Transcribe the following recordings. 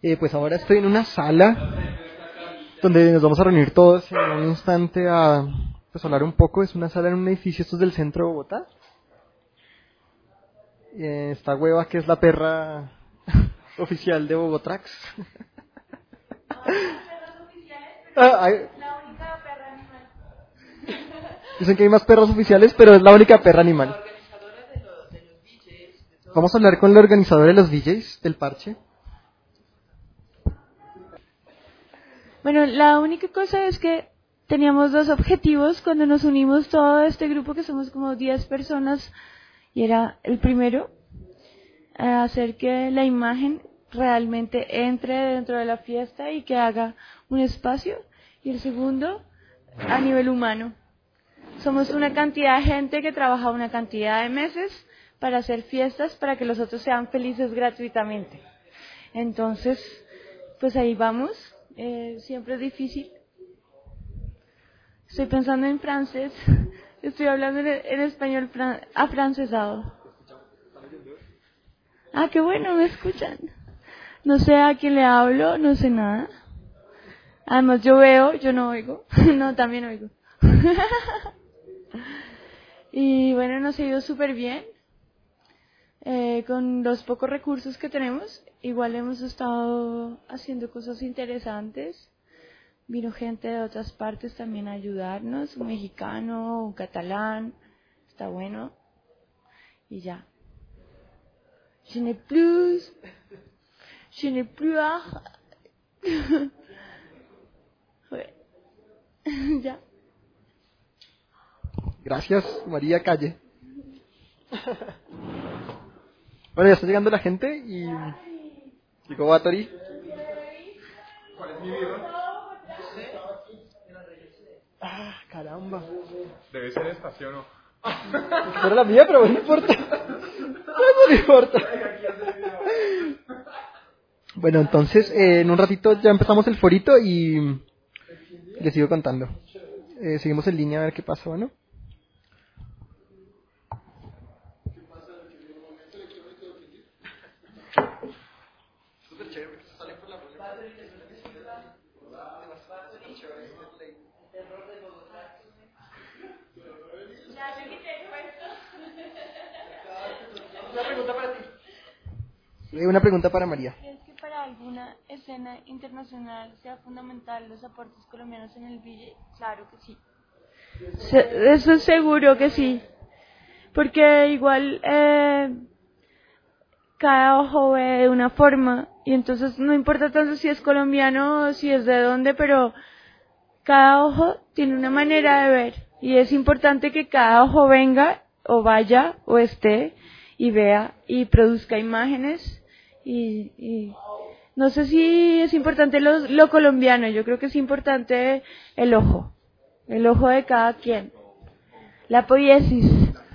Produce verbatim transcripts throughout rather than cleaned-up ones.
Eh, pues ahora estoy en una sala donde nos vamos a reunir todos en un instante a pues, hablar un poco. Es una sala en un edificio, esto es del centro de Bogotá. Eh, esta hueva que es la perra oficial de Bogotrax. Ah, hay... La única perra animal. Dicen que hay más perros oficiales, pero es la única perra animal. La organizadora de, lo, de los D Js. De todo. Vamos a hablar con la organizadora de los D Js del parche. Bueno, la única cosa es que teníamos dos objetivos cuando nos unimos todo este grupo, que somos como diez personas, y era el primero, eh, hacer que la imagen realmente entre dentro de la fiesta y que haga un espacio, y el segundo, a nivel humano. Somos una cantidad de gente que trabaja una cantidad de meses para hacer fiestas para que los otros sean felices gratuitamente. Entonces, pues ahí vamos. Eh, siempre es difícil. Estoy pensando en francés. Estoy hablando en, en español fran- afrancesado. Ah, qué bueno, me escuchan. No sé a quién le hablo, no sé nada. Además yo veo, yo no oigo. No, también oigo. Y bueno, nos ha ido súper bien. Eh, con los pocos recursos que tenemos, igual hemos estado haciendo cosas interesantes. Vino gente de otras partes también a ayudarnos, un mexicano, un catalán, está bueno. Y ya. Je n'ai plus, je n'ai plus à... Ya. Gracias, María Calle. Bueno, ya está llegando la gente y... Llegó Bathory. ¿Cuál es mi birra? Ah, caramba. Debe ser esta, ¿sí o no? Era la mía, pero no importa. No importa. Bueno, entonces, eh, en un ratito ya empezamos el forito y les sigo contando. Eh, seguimos en línea a ver qué pasa, ¿bueno? Una pregunta para ti. Eh, una pregunta para María. ¿Crees que para alguna escena internacional sea fundamental los aportes colombianos en el V J? Claro que sí. Se- Eso es seguro que sí. Porque igual eh, cada ojo ve de una forma y entonces no importa tanto si es colombiano o si es de dónde, pero cada ojo tiene una manera de ver y es importante que cada ojo venga o vaya o esté y vea y produzca imágenes y, y no sé si es importante lo, lo colombiano, yo creo que es importante el ojo, el ojo de cada quien, la poiesis,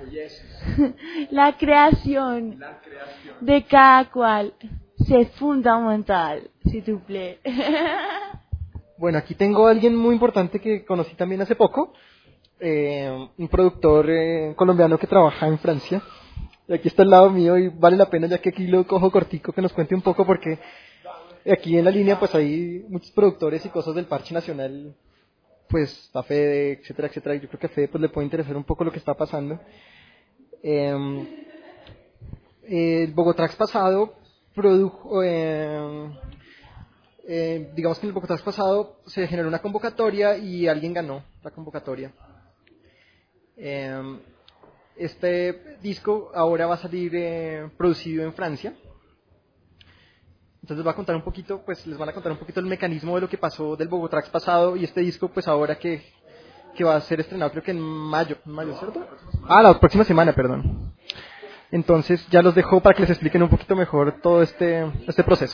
la creación, La creación. de cada cual, es fundamental, si tú plaît. Bueno, aquí tengo a alguien muy importante que conocí también hace poco. Eh, un productor eh, colombiano que trabaja en Francia. Y aquí está al lado mío y vale la pena ya que aquí lo cojo cortico que nos cuente un poco porque aquí en la línea pues hay muchos productores y cosas del Parche Nacional, pues a Fede, etcétera, etcétera. Y yo creo que a Fede pues le puede interesar un poco lo que está pasando. Eh, el Bogotrax pasado produjo, eh, eh, digamos que en el Bogotrax pasado se generó una convocatoria y alguien ganó la convocatoria. Eh, este disco ahora va a salir eh, producido en Francia. Entonces les voy a contar un poquito, pues les van a contar un poquito el mecanismo de lo que pasó del Bogotrax pasado y este disco, pues ahora que, que va a ser estrenado, creo que en mayo, en mayo, ¿cierto? Ah, la próxima semana, perdón. Entonces ya los dejo para que les expliquen un poquito mejor todo este, este proceso.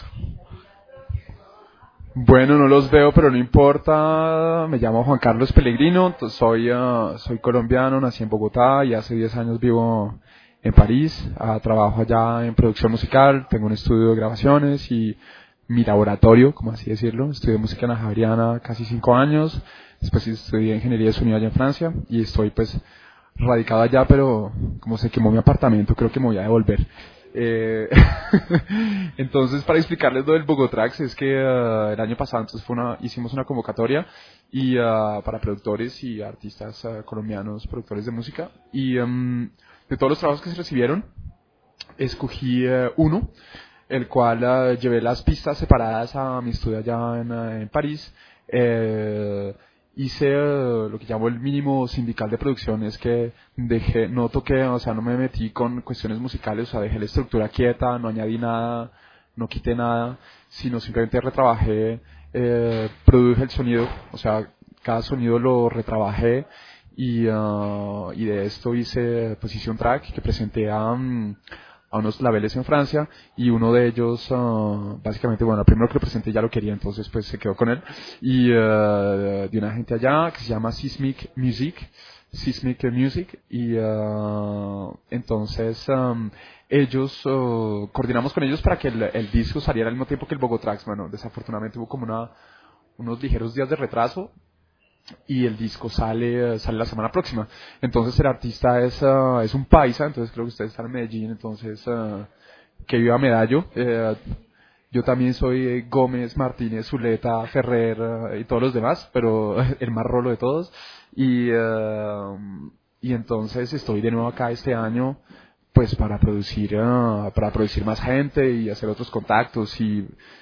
Bueno, no los veo, pero no importa. Me llamo Juan Carlos Pellegrino, t- soy, uh, soy colombiano, nací en Bogotá y hace diez años vivo en París. Uh, trabajo allá en producción musical, tengo un estudio de grabaciones y mi laboratorio, como así decirlo. Estudié música en la Javeriana casi cinco años, después estudié ingeniería de sonido allá en Francia y estoy pues radicado allá, pero como se quemó mi apartamento, creo que me voy a devolver. Eh, entonces, para explicarles lo del Bogotrax, es que uh, el año pasado entonces fue una, hicimos una convocatoria y uh, para productores y artistas uh, colombianos, productores de música, y um, de todos los trabajos que se recibieron, escogí uh, uno, el cual uh, llevé las pistas separadas a mi estudio allá en, uh, en París. Eh, hice uh, lo que llamo el mínimo sindical de producción, es que dejé, no toqué, o sea, no me metí con cuestiones musicales, o sea, dejé la estructura quieta, no añadí nada, no quité nada, sino simplemente retrabajé, eh, produje el sonido, o sea, cada sonido lo retrabajé y, uh, y de esto hice, pues hice un track que presenté a... Um, a unos labeles en Francia y uno de ellos uh, básicamente, bueno, el primero que lo presenté ya lo quería, entonces pues se quedó con él, y uh, de una gente allá que se llama Seismic Music Seismic Music y uh, entonces um, ellos uh, coordinamos con ellos para que el, el disco saliera al mismo tiempo que el Bogotrax. Bueno, desafortunadamente hubo como una unos ligeros días de retraso y el disco sale sale la semana próxima. Entonces el artista es uh, es un paisa, entonces creo que ustedes están en Medellín, entonces uh, que viva Medallo. Eh, yo también soy Gómez, Martínez, Zuleta, Ferrer uh, y todos los demás, pero el más rolo de todos. Y uh, y entonces estoy de nuevo acá este año, pues para producir uh, para producir más gente y hacer otros contactos y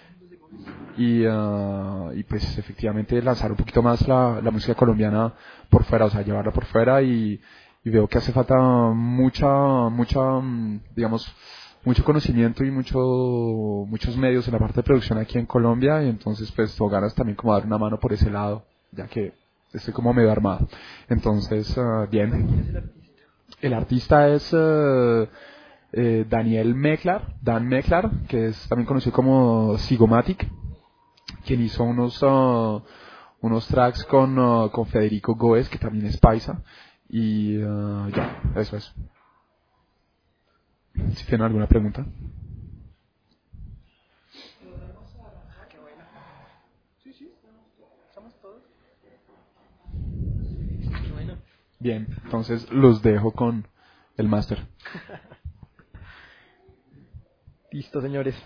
y, uh, y pues efectivamente lanzar un poquito más la, la música colombiana por fuera, o sea, llevarla por fuera, y, y veo que hace falta mucha, mucha, digamos, mucho conocimiento y mucho, muchos medios en la parte de producción aquí en Colombia, y entonces pues tengo ganas también como dar una mano por ese lado, ya que estoy como medio armado. Entonces, uh, bien. El artista es... Uh, Eh, Daniel Meklar, Dan Meklar, que es también conocido como Sigomatic, quien hizo unos uh, unos tracks con, uh, con Federico Goes, que también es paisa, y uh, ya, eso es. Si tienen alguna pregunta. Bien, entonces los dejo con el máster. Listo, señores.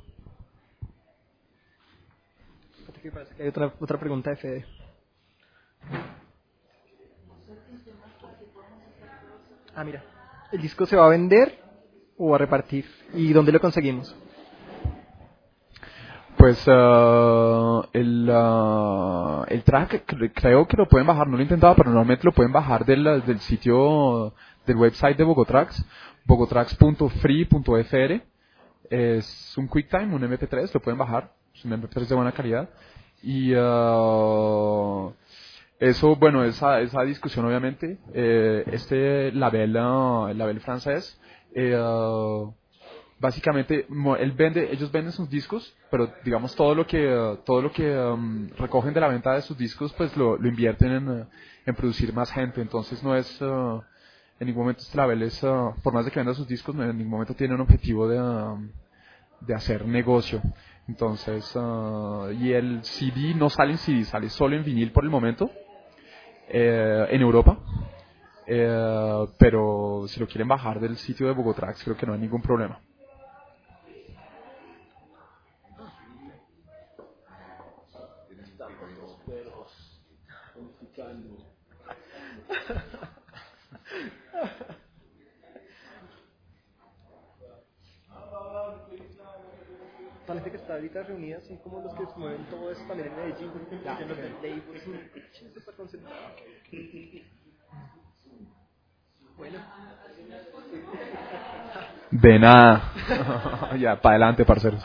Hay otra, otra pregunta de Fede. Ah, mira. ¿El disco se va a vender o a repartir? ¿Y dónde lo conseguimos? Pues uh, el, uh, el track cre- creo que lo pueden bajar, no lo he intentado, pero normalmente lo pueden bajar del, del sitio, del website de Bogotrax, bogotrax punto free punto f r. Es un QuickTime, un eme pe tres, lo pueden bajar, es un eme pe tres de buena calidad. Y uh, eso, bueno, esa, esa discusión obviamente, eh, este label, uh, el label francés, eh, uh, básicamente mo- él vende, ellos venden sus discos, pero digamos todo lo que uh, todo lo que um, recogen de la venta de sus discos, pues lo, lo invierten en, uh, en producir más gente. Entonces no es uh, en ningún momento este label es, uh, por más de que venda sus discos, no, en ningún momento tiene un objetivo de um, de hacer negocio. Entonces uh, y el ce de no sale en ce de, sale solo en vinil por el momento, eh, en Europa. Eh, pero si lo quieren bajar del sitio de Bogotrax, creo que no hay ningún problema. La gente que está ahorita reunida, así como los que mueven todo eso también en Medellín, ya, en los del label, es un súper concentrado. Bueno. De nada. Ya, para adelante, parceros.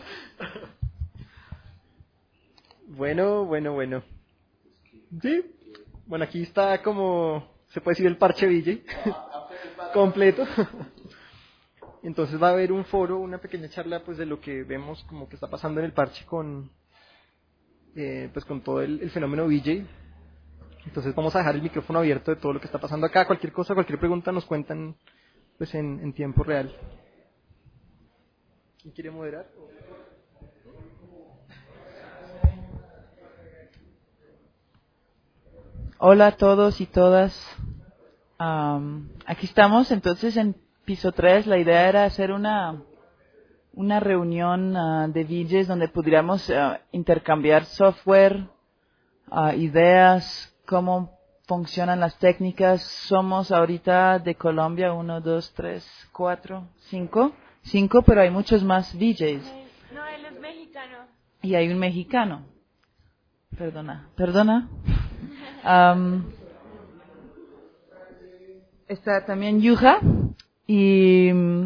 Bueno, bueno, bueno. Sí. Bueno, aquí está como, se puede decir, el parche V J completo. Entonces va a haber un foro, una pequeña charla pues de lo que vemos como que está pasando en el parche con eh, pues con todo el, el fenómeno V J. Entonces vamos a dejar el micrófono abierto de todo lo que está pasando acá. Cualquier cosa, cualquier pregunta nos cuentan pues en, en tiempo real. ¿Quién quiere moderar? Hola a todos y todas. Um, aquí estamos entonces en piso tres. La idea era hacer una una reunión uh, de V Js donde pudiéramos uh, intercambiar software, uh, ideas, cómo funcionan las técnicas. Somos ahorita de Colombia, uno, dos, tres, cuatro, cinco, cinco, pero hay muchos más V Js. No, él es mexicano. Y hay un mexicano. Perdona, perdona. Um, está también Yuja. Y,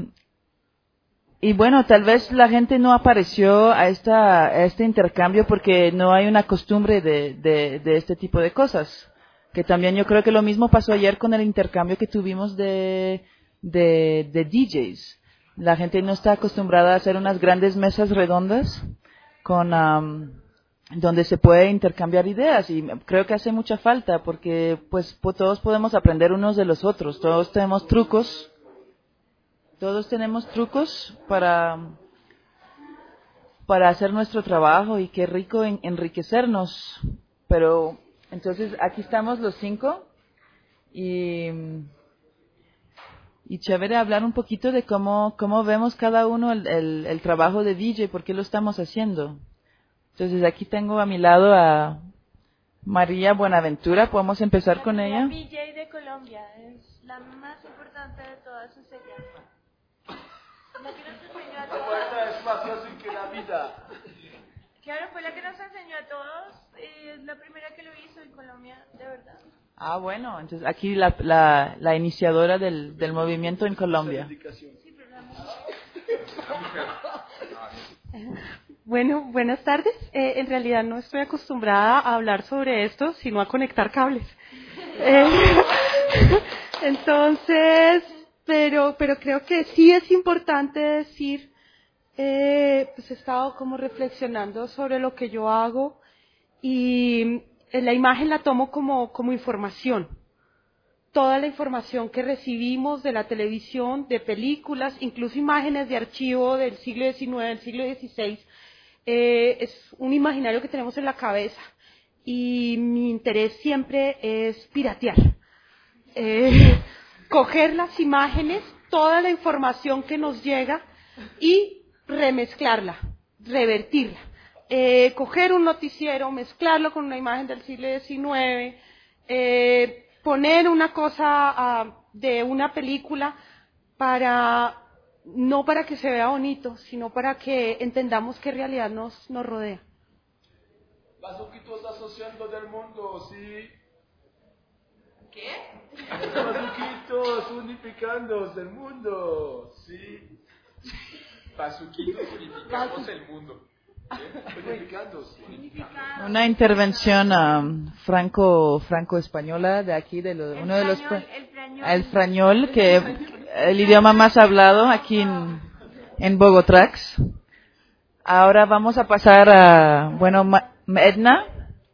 y bueno, tal vez la gente no apareció a, esta, a este intercambio porque no hay una costumbre de, de, de este tipo de cosas. Que también yo creo que lo mismo pasó ayer con el intercambio que tuvimos de, de, de D Js. La gente no está acostumbrada a hacer unas grandes mesas redondas con um, donde se puede intercambiar ideas, y creo que hace mucha falta porque pues po- todos podemos aprender unos de los otros. Todos tenemos trucos, todos tenemos trucos para para hacer nuestro trabajo, y qué rico en, enriquecernos. Pero entonces aquí estamos los cinco y Y chévere hablar un poquito de cómo, cómo vemos cada uno el, el, el trabajo de V J, por qué lo estamos haciendo. Entonces aquí tengo a mi lado a María Buenaventura, podemos empezar La con ella. V J de Colombia es la más importante de todas sus ellas. La que nos enseñó a todos. Es más fácil que la vida. Claro, fue la que nos enseñó a todos. Y es la primera que lo hizo en Colombia, de verdad. Ah, bueno, entonces aquí la, la, la iniciadora del, del movimiento en Colombia. Bueno, buenas tardes. Eh, en realidad no estoy acostumbrada a hablar sobre esto, sino a conectar cables. Eh, entonces, pero, pero creo que sí es importante decir, eh, pues he estado como reflexionando sobre lo que yo hago, y la imagen la tomo como, como información. Toda la información que recibimos de la televisión, de películas, incluso imágenes de archivo del siglo diecinueve, del siglo dieciséis, eh, es un imaginario que tenemos en la cabeza. Y mi interés siempre es piratear. Eh, coger las imágenes, toda la información que nos llega y remezclarla, revertirla. Eh, coger un noticiero, mezclarlo con una imagen del siglo diecinueve, eh, poner una cosa uh, de una película para, no para que se vea bonito, sino para que entendamos qué realidad nos, nos rodea. Bazuquitos asociando del mundo, sí. ¿Qué? Bazuquitos unificando del mundo, sí. Bazuquitos unificamos el mundo. Una intervención um, franco franco española de aquí, de lo, uno de los el frañol, que el idioma más hablado aquí en, en Bogotá. Ahora vamos a pasar a, bueno, Ma, Edna.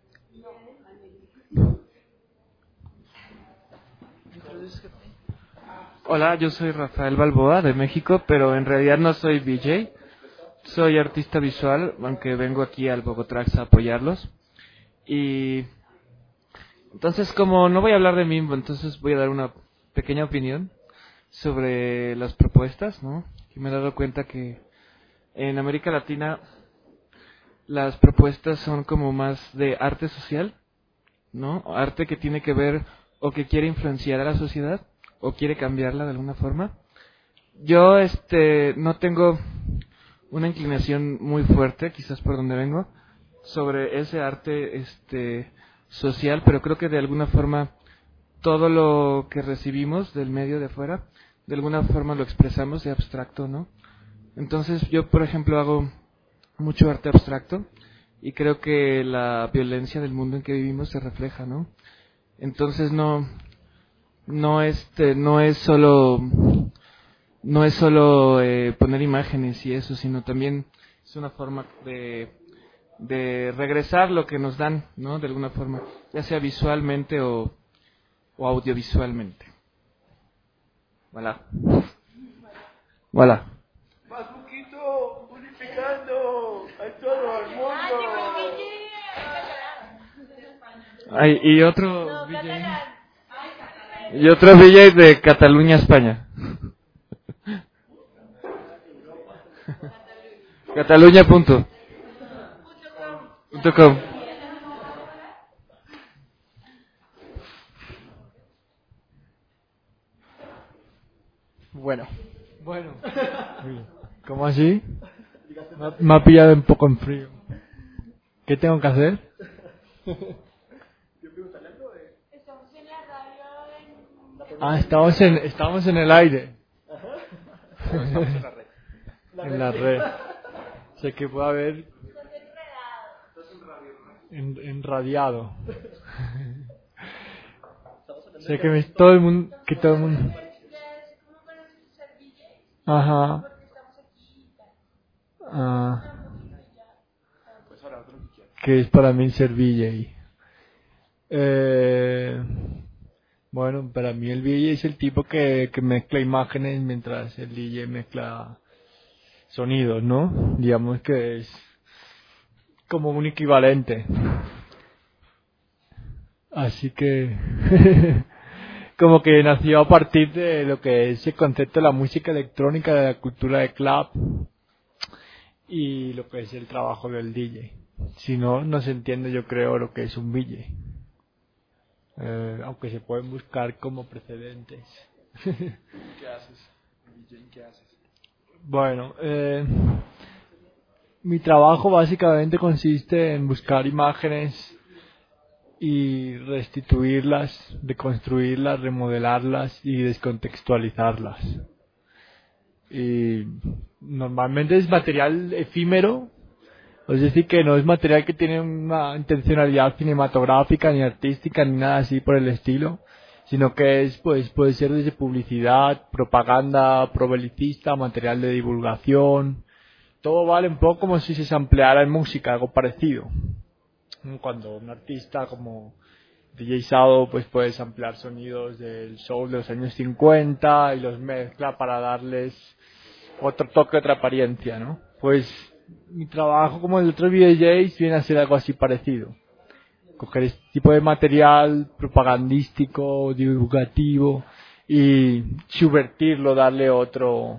Hola, yo soy Rafael Balboa de México, pero en realidad no soy V J. Soy artista visual, aunque vengo aquí al Bogotrax a apoyarlos. Y entonces, como no voy a hablar de mí, entonces voy a dar una pequeña opinión sobre las propuestas, ¿no? Y me he dado cuenta que en América Latina las propuestas son como más de arte social, ¿no? Arte que tiene que ver o que quiere influenciar a la sociedad o quiere cambiarla de alguna forma. Yo este no tengo una inclinación muy fuerte, quizás por donde vengo, sobre ese arte este social, pero creo que de alguna forma todo lo que recibimos del medio de afuera, de alguna forma lo expresamos de abstracto, ¿no? Entonces yo, por ejemplo, hago mucho arte abstracto y creo que la violencia del mundo en que vivimos se refleja, ¿no? Entonces no no este no es solo no es solo eh, poner imágenes y eso, sino también es una forma de de regresar lo que nos dan, ¿no? De alguna forma, ya sea visualmente o, o audiovisualmente. Voilà. Voilà. Más poquito, unificando a todo el mundo. Ay, y otro no, V J. Y otro V J de Cataluña, España. Cataluña punto. Punto com. Bueno. Bueno. ¿Cómo así? Me ha- Me ha pillado un poco en frío. ¿Qué tengo que hacer? Ah, estamos en, estamos en el aire. En la red. O sea que puede haber en, enradiado. O sea que me, todo el mundo, que todo el mundo. Ajá. Ah. Que es para mí ser V J. Eh, bueno, para mí el V J es el tipo que, que mezcla imágenes mientras el D J mezcla sonidos, ¿no? Digamos que es como un equivalente. Así que como que nació a partir de lo que es el concepto de la música electrónica, de la cultura de club y lo que es el trabajo del D J. Si no, no se entiende, yo creo, lo que es un V J. Eh, aunque se pueden buscar como precedentes. ¿Qué haces? V J, ¿qué haces? Bueno, eh, mi trabajo básicamente consiste en buscar imágenes y restituirlas, reconstruirlas, remodelarlas y descontextualizarlas. Y normalmente es material efímero, es decir, que no es material que tiene una intencionalidad cinematográfica ni artística ni nada así por el estilo, sino que es, pues, puede ser desde publicidad, propaganda probelicista, material de divulgación. Todo vale un poco como si se sampleara en música, algo parecido. Cuando un artista como D J Sado pues puede samplear sonidos del soul de los años cincuenta y los mezcla para darles otro toque, otra apariencia, ¿no? Pues mi trabajo como el de otros V Js viene a ser algo así parecido. Coger este tipo de material propagandístico, divulgativo y subvertirlo, darle otro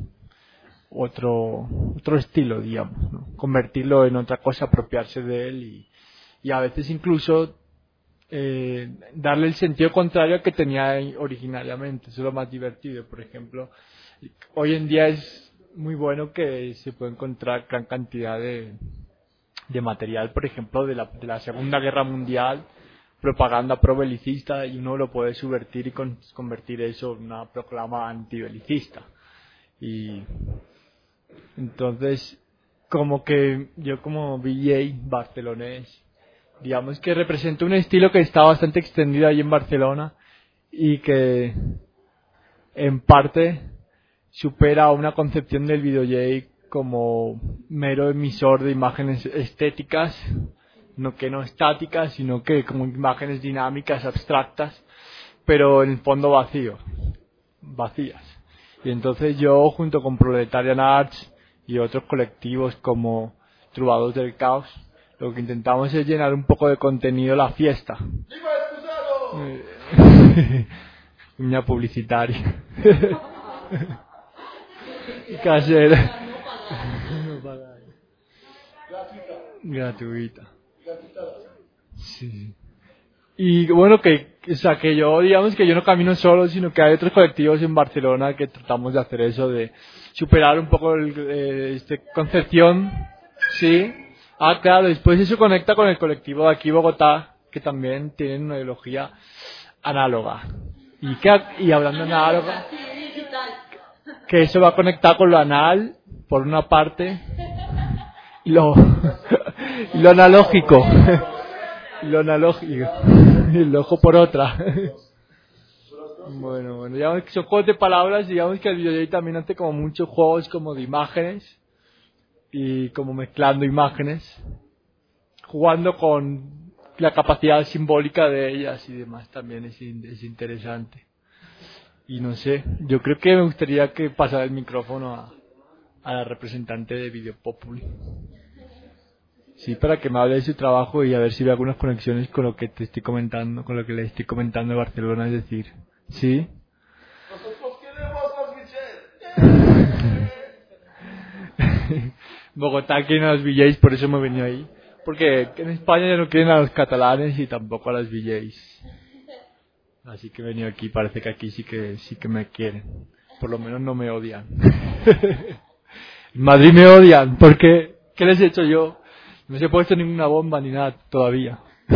otro otro estilo, digamos, ¿no? Convertirlo en otra cosa, apropiarse de él y, y a veces incluso eh, darle el sentido contrario al que tenía originariamente. Eso es lo más divertido. Por ejemplo, hoy en día es muy bueno que se puede encontrar gran cantidad de, de material, por ejemplo, de la, de la Segunda Guerra Mundial, propaganda probelicista, y uno lo puede subvertir y con, convertir eso en una proclama antibelicista. Y entonces, como que yo como V J barcelonés, digamos que represento un estilo que está bastante extendido ahí en Barcelona y que en parte supera una concepción del V J como mero emisor de imágenes estéticas, no que no estáticas, sino que como imágenes dinámicas, abstractas, pero en el fondo vacío, vacías. Y entonces yo, junto con Proletarian Arts y otros colectivos como Trubados del Caos, lo que intentamos es llenar un poco de contenido la fiesta. ¡Viva Excusado! Una publicitaria. Casera. Gratuita. Sí. Y bueno, que, o sea, que yo, digamos que yo no camino solo, sino que hay otros colectivos en Barcelona que tratamos de hacer eso, de superar un poco el, eh, este concepción, sí. Ah, claro, después eso conecta con el colectivo de aquí Bogotá, que también tienen una ideología análoga. Y que, y hablando de análoga, que eso va a conectar con lo anal, por una parte, y lo, y lo analógico. Lo analógico. Y el ojo por otra. Bueno, bueno, digamos que son juegos de palabras, digamos que el videojuego también hace como muchos juegos como de imágenes y como mezclando imágenes, jugando con la capacidad simbólica de ellas y demás también es, es interesante. Y no sé, yo creo que me gustaría que pasara el micrófono a, a la representante de Video Populi. Sí, para que me hable de su trabajo y a ver si ve algunas conexiones con lo que te estoy comentando, con lo que le estoy comentando de Barcelona, es decir, ¿sí? Nosotros queremos transmitir. Bogotá quieren a los V Js, por eso me he venido ahí. Porque en España ya no quieren a los catalanes y tampoco a los V Js. Así que he venido aquí, parece que aquí sí que sí que me quieren. Por lo menos no me odian. En Madrid me odian, porque ¿qué les he hecho yo? No se he puesto ninguna bomba ni nada todavía.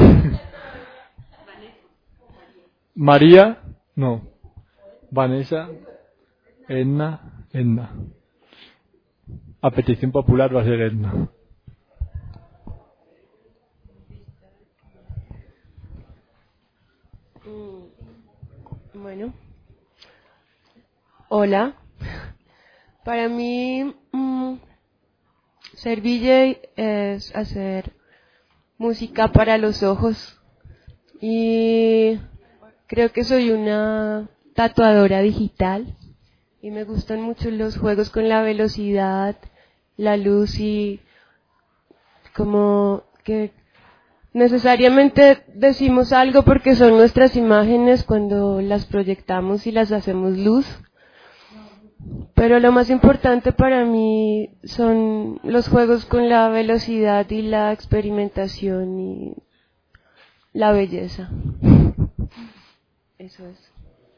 María, no. Vanessa, Edna, Edna. A petición popular va a ser Edna. Bueno, hola. Para mí, mmm, ser V J es hacer música para los ojos. Y creo que soy una tatuadora digital. Y me gustan mucho los juegos con la velocidad, la luz y como que necesariamente decimos algo porque son nuestras imágenes cuando las proyectamos y las hacemos luz. Pero lo más importante para mí son los juegos con la velocidad y la experimentación y la belleza. Eso es.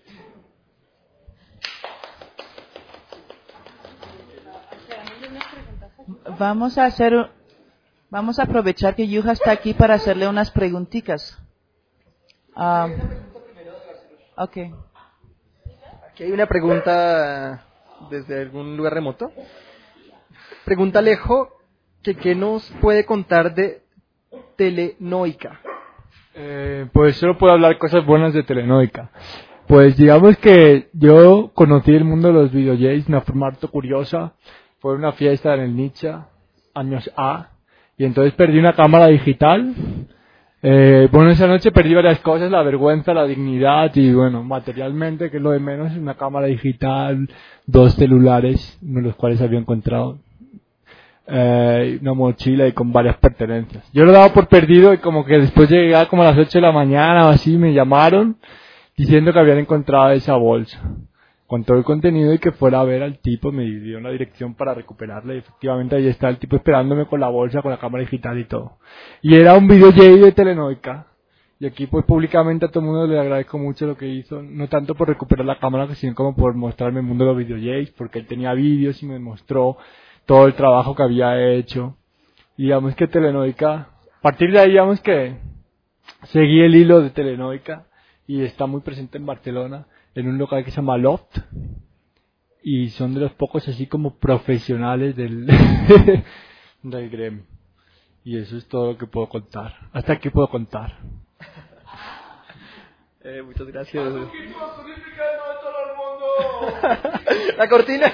Vamos a hacer, vamos a aprovechar que Yuja está aquí para hacerle unas preguntitas. Ah, okay. Aquí hay una pregunta desde algún lugar remoto. Pregunta Alejo que qué nos puede contar de Telenoica. Eh, pues solo puedo hablar cosas buenas de Telenoica. Pues digamos que yo conocí el mundo de los videogames de una forma harto curiosa. Fue una fiesta en el Nietzsche, años A, y entonces perdí una cámara digital. Eh, bueno, esa noche perdí varias cosas, la vergüenza, la dignidad y bueno, materialmente, que es lo de menos, una cámara digital, dos celulares, uno de los cuales había encontrado, eh, una mochila y con varias pertenencias. Yo lo daba por perdido y como que después llegué como a las ocho de la mañana o así, me llamaron diciendo que habían encontrado esa bolsa con todo el contenido y que fuera a ver al tipo, me dio una dirección para recuperarla y efectivamente ahí está el tipo esperándome con la bolsa, con la cámara digital y todo. Y era un video de Telenoica. Y aquí pues públicamente a todo el mundo le agradezco mucho lo que hizo, no tanto por recuperar la cámara, sino como por mostrarme el mundo de los videogames, porque él tenía vídeos y me mostró todo el trabajo que había hecho. Y digamos que Telenoica, a partir de ahí digamos que seguí el hilo de Telenoica y está muy presente en Barcelona, en un local que se llama Loft, y son de los pocos así como profesionales del, del gremio. Y eso es todo lo que puedo contar. Hasta aquí puedo contar. Eh, muchas gracias. La cortina.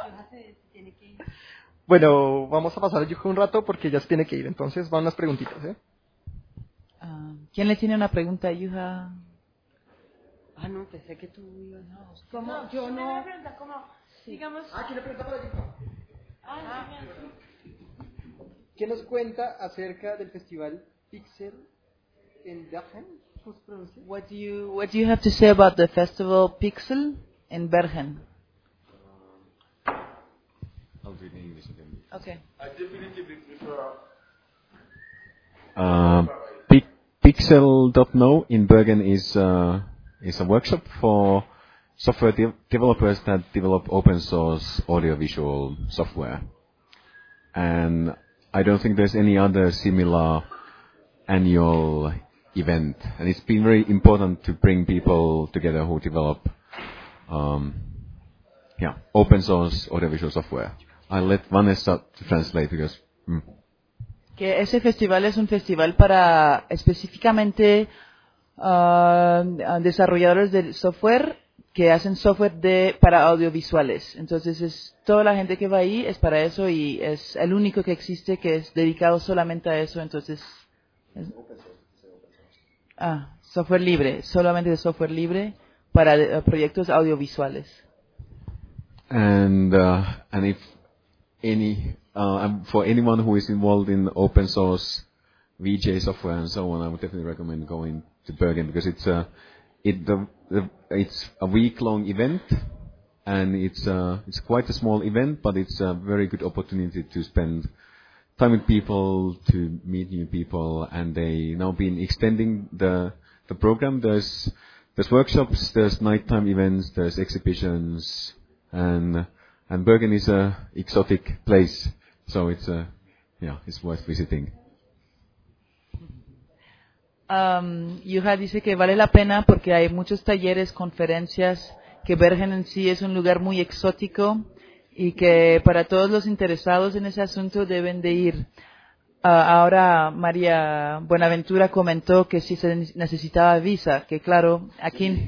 Bueno, vamos a pasar a Yuja un rato porque ya se tiene que ir. Entonces van unas preguntitas, ¿eh? Uh, ¿Quién le tiene una pregunta a Yuja? Ah, no, pensé que tú ibas a... ¿Cómo? No, yo no... Una pregunta, ¿cómo? Sí. Digamos... Ah, ¿quién le pregunta para Yuja? Ah, sí, ¿Qué nos cuenta acerca del festival Pixel en Bergen? ¿Cómo se pronuncia? What do you What do you have to say about the festival Pixel in Bergen? I'll do it in English again. Okay. I definitively prefer. Uh, Pi- Pixel dot no in Bergen is uh, is a workshop for software de- developers that develop open source audiovisual software. And I don't think there's any other similar annual event. And it's been very important to bring people together who develop um, yeah, open source audiovisual software. I'll let Vanessa translate because... Mm. Que ese festival es un festival para específicamente uh, desarrolladores de software que hacen software de para audiovisuales. Entonces es toda la gente que va ahí es para eso y es el único que existe que es dedicado solamente a eso. Entonces es, ah, software libre, solamente de software libre para uh, proyectos audiovisuales. And uh, and if any uh, for anyone who is involved in open source V J software and so on, I would definitely recommend going to Bergen because it's a it the, the it's a week long event and it's uh, it's quite a small event, but it's a very good opportunity to spend time with people, to meet new people, and they now been extending the the program. There's there's workshops, there's nighttime events, there's exhibitions, and and Bergen is a exotic place, so it's a yeah, it's worth visiting. Um, Yuha dice que vale la pena porque hay muchos talleres, conferencias, que Bergen en sí es un lugar muy exótico y que para todos los interesados en ese asunto deben de ir. Uh, ahora María Buenaventura comentó que si se necesitaba visa, que claro, aquí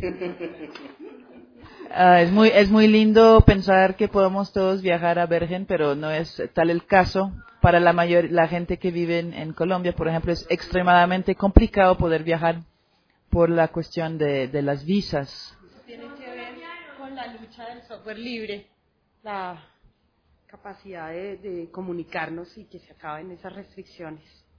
uh, es muy es muy lindo pensar que podemos todos viajar a Bergen, pero no es tal el caso. Para la mayor la gente que vive en, en Colombia, por ejemplo, es extremadamente complicado poder viajar por la cuestión de, de las visas. Tiene que ver con la lucha del software libre, la capacidad de, de comunicarnos y que se acaben esas restricciones.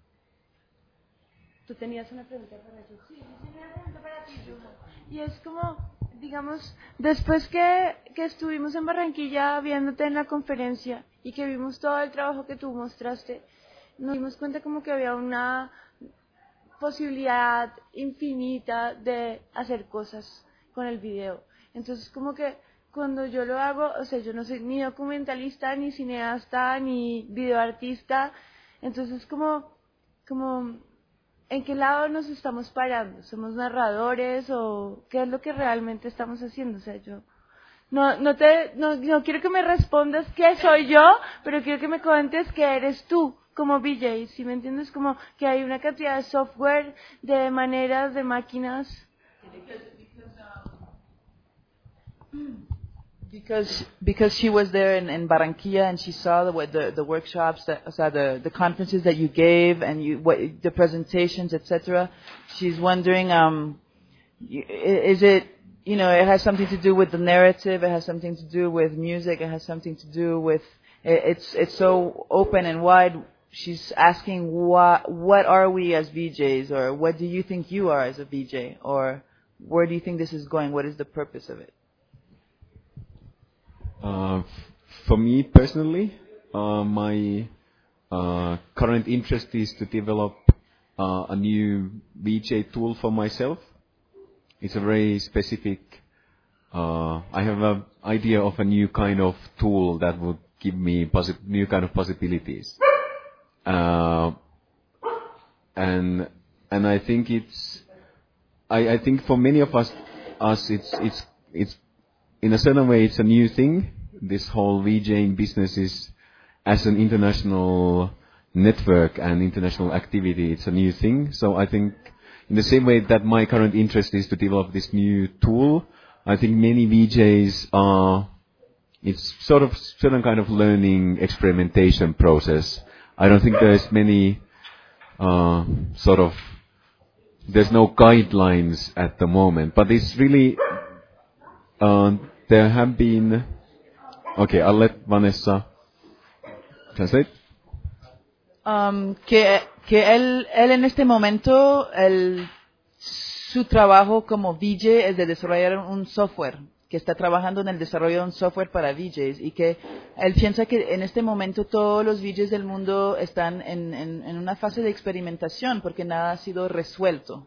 ¿Tú tenías una pregunta para yo? Sí, yo tenía una pregunta para ti, Yuha. Y es como, digamos, después que, que estuvimos en Barranquilla viéndote en la conferencia y que vimos todo el trabajo que tú mostraste, nos dimos cuenta como que había una posibilidad infinita de hacer cosas con el video. Entonces, como que cuando yo lo hago, o sea, yo no soy ni documentalista, ni cineasta, ni videoartista, entonces como, como, ¿en qué lado nos estamos parando? ¿Somos narradores o qué es lo que realmente estamos haciendo? O sea, yo no, no te, no, no quiero que me respondas qué soy yo, pero quiero que me cuentes qué eres tú como V J, ¿sí me entiendes? Como que hay una cantidad de software, de maneras, de máquinas. Because because she was there in, in Barranquilla and she saw the the, the workshops, that, o sea, the the conferences that you gave and you what, the presentations, et cetera. She's wondering, um, is it, you know, it has something to do with the narrative, it has something to do with music, it has something to do with, it's it's so open and wide. She's asking what what are we as V Js, or what do you think you are as a V J, or where do you think this is going? What is the purpose of it? Uh, for me personally, uh, my uh, current interest is to develop uh, a new V J tool for myself. It's a very specific, uh, I have an idea of a new kind of tool that would give me possi- new kind of possibilities. Uh, and and I think it's, I, I think for many of us, us it's it's it's in a certain way it's a new thing. This whole VJing business is, as an international network and international activity, it's a new thing. So I think in the same way that my current interest is to develop this new tool, I think many V Js are, it's sort of certain kind of learning experimentation process. I don't think there's many uh, sort of, there's no guidelines at the moment, but it's really, uh, there have been, okay, I'll let Vanessa translate. Um, que que él, él en este momento, el, su trabajo como V J es de desarrollar un software, que está trabajando en el desarrollo de un software para V Js, y que él piensa que en este momento todos los V Js del mundo están en, en, en una fase de experimentación porque nada ha sido resuelto.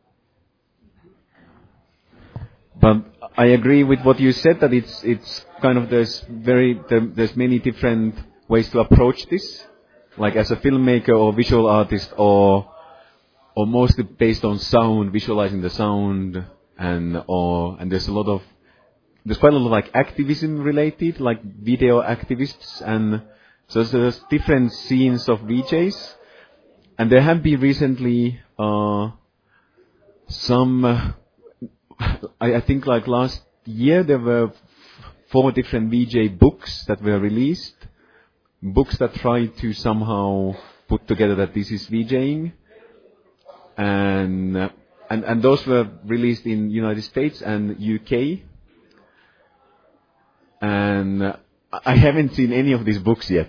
But I agree with what you said, that it's it's kind of there's very there, there's many different ways to approach this, like as a filmmaker or visual artist, or or mostly based on sound, visualizing the sound, and or and there's a lot of there's quite a lot of like activism related, like video activists, and so there's different scenes of V Js, and there have been recently uh, some. Uh, I, I think like last year there were f- four different V J books that were released, books that try to somehow put together that this is VJing, and uh, and and those were released in United States and U K. And uh, I haven't seen any of these books yet.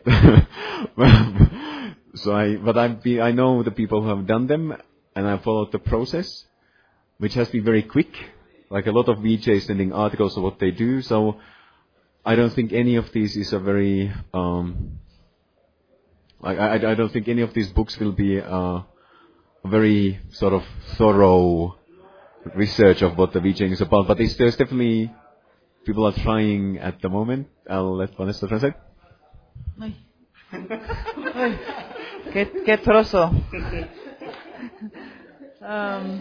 so I, but I've been, I know the people who have done them, and I followed the process, which has been very quick. Like a lot of V Js sending articles of what they do. So I don't think any of these is a very um, I, I, I don't think any of these books will be uh, a very sort of thorough research of what the VJing is about, but it's, there's definitely people are trying at the moment. I'll let Vanessa translate. Ay. Ay. Qué, qué trozo. Um,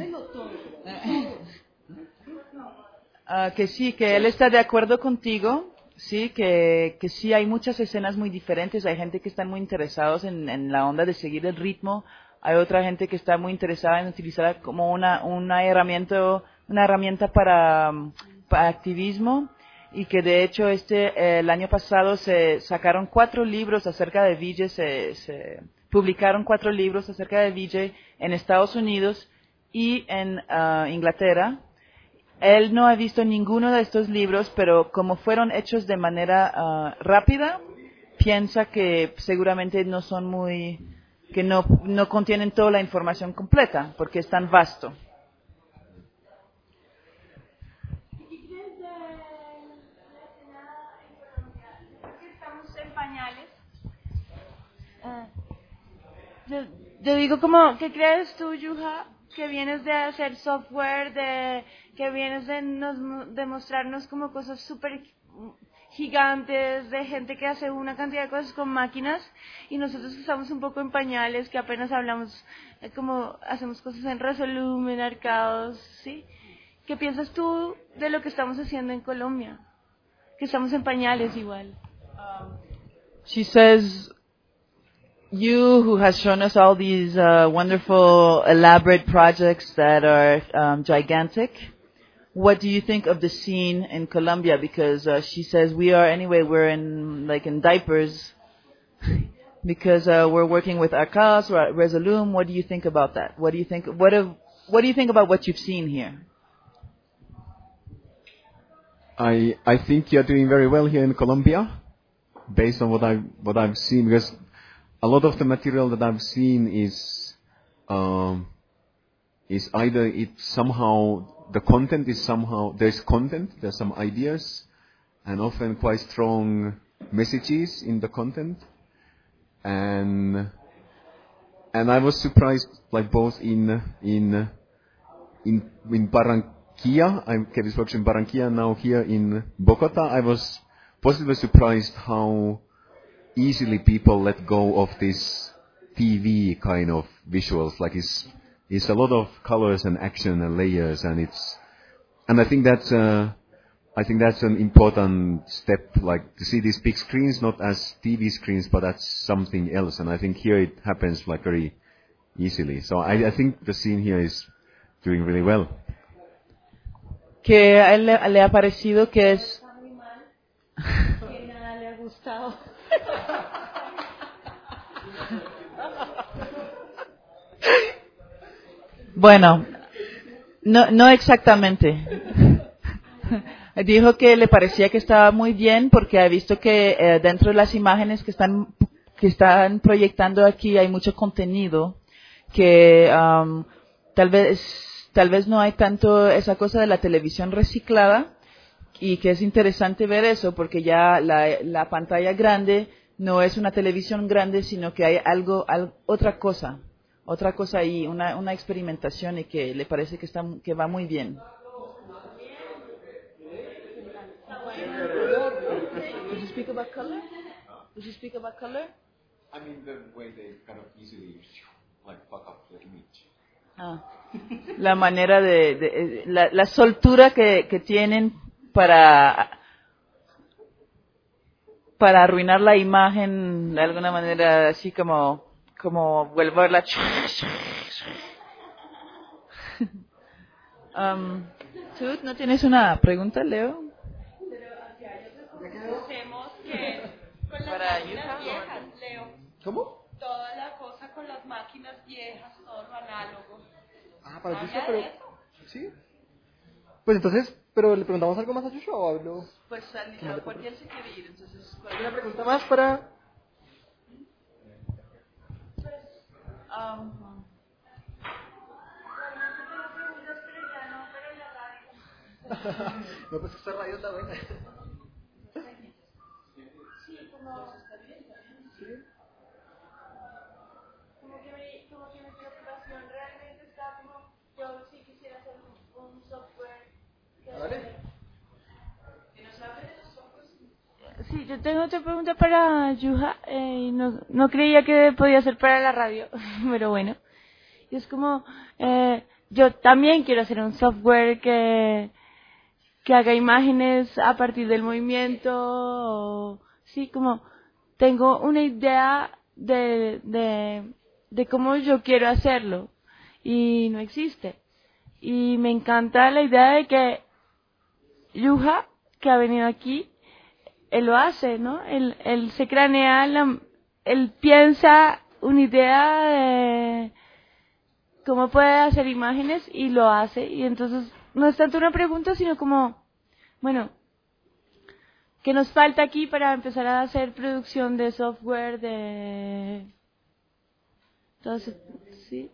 uh, que sí, que él está de acuerdo contigo, sí, que, que sí hay muchas escenas muy diferentes, hay gente que está muy interesados en, en la onda de seguir el ritmo, hay otra gente que está muy interesada en utilizar como una, una herramienta, una herramienta para, para activismo, y que de hecho este, eh, el año pasado se sacaron cuatro libros acerca de V J, se, se publicaron cuatro libros acerca de V J en Estados Unidos y en uh, Inglaterra. Él no ha visto ninguno de estos libros, pero como fueron hechos de manera uh, rápida, piensa que seguramente no son muy, que no, no contienen toda la información completa, porque es tan vasto. Estamos en pañales. Ah, yo, yo digo como, ¿qué crees tú, Yuha? Que vienes de hacer software, de que vienes de, nos, de mostrarnos como cosas súper gigantes, de gente que hace una cantidad de cosas con máquinas, y nosotros que estamos un poco en pañales, que apenas hablamos, eh, como hacemos cosas en Resolume, en Arcados, ¿sí? ¿Qué piensas tú de lo que estamos haciendo en Colombia? Que estamos en pañales igual. Um, she says, you who has shown us all these uh, wonderful, elaborate projects that are um, gigantic, what do you think of the scene in Colombia? Because uh, she says we are, anyway, we're in, like, in diapers, because uh, we're working with Arcas or Resolume. What do you think about that? What do you think, what, have, what do you think about what you've seen here? I I think you're doing very well here in Colombia, based on what I what I've seen, because a lot of the material that I've seen is um, is either it somehow the content is somehow there's content, there's some ideas, and often quite strong messages in the content, and and I was surprised, like both in in in in Barranquilla. I gave this workshop in Barranquilla, now here in Bogota. I was positively surprised how easily people let go of this T V kind of visuals. Like it's it's a lot of colors and action and layers, and it's and I think that's uh, I think that's an important step. Like to see these big screens not as T V screens, but as something else. And I think here it happens like very easily. So I, I think the scene here is doing really well. Que a él le, le ha parecido que es... Que nada le ha gustado. Bueno, no, no exactamente. Dijo que le parecía que estaba muy bien porque ha visto que eh, dentro de las imágenes que están, que están proyectando aquí hay mucho contenido que um, tal vez... Tal vez no hay tanto esa cosa de la televisión reciclada, y que es interesante ver eso porque ya la, la pantalla grande no es una televisión grande, sino que hay algo, algo otra cosa, otra cosa ahí, una, una experimentación, y que le parece que está que va muy bien. Did you speak about color? Did you speak about color? I mean the way they kind of easily like fuck up the image. Ah, la manera de, de la, la soltura que, que tienen para para arruinar la imagen de alguna manera, así como como volverla. um, ¿Tú no tienes una pregunta, Leo? Para máquinas viejas, Leo. ¿Cómo? Toda la cosa con las máquinas viejas, todo lo análogo. Ah, para Yusha, pero... ¿Sí? Pues entonces, ¿pero le preguntamos algo más a Yusha o hablo? Pues a cualquier se quiere ir, entonces... ¿Alguna pregunta más para...? Um, No, pues esta radio está buena. Sí, yo tengo otra pregunta para Yuha. Eh, no, no creía que podía ser para la radio, pero bueno. Y es como, eh, yo también quiero hacer un software que, que haga imágenes a partir del movimiento. O, sí, como tengo una idea de, de, de cómo yo quiero hacerlo y no existe. Y me encanta la idea de que Yuha, que ha venido aquí, él lo hace, ¿no? Él, él se cranea, la, él piensa una idea de cómo puede hacer imágenes y lo hace. Y entonces no es tanto una pregunta, sino como, bueno, ¿qué nos falta aquí para empezar a hacer producción de software, de... Entonces, sí.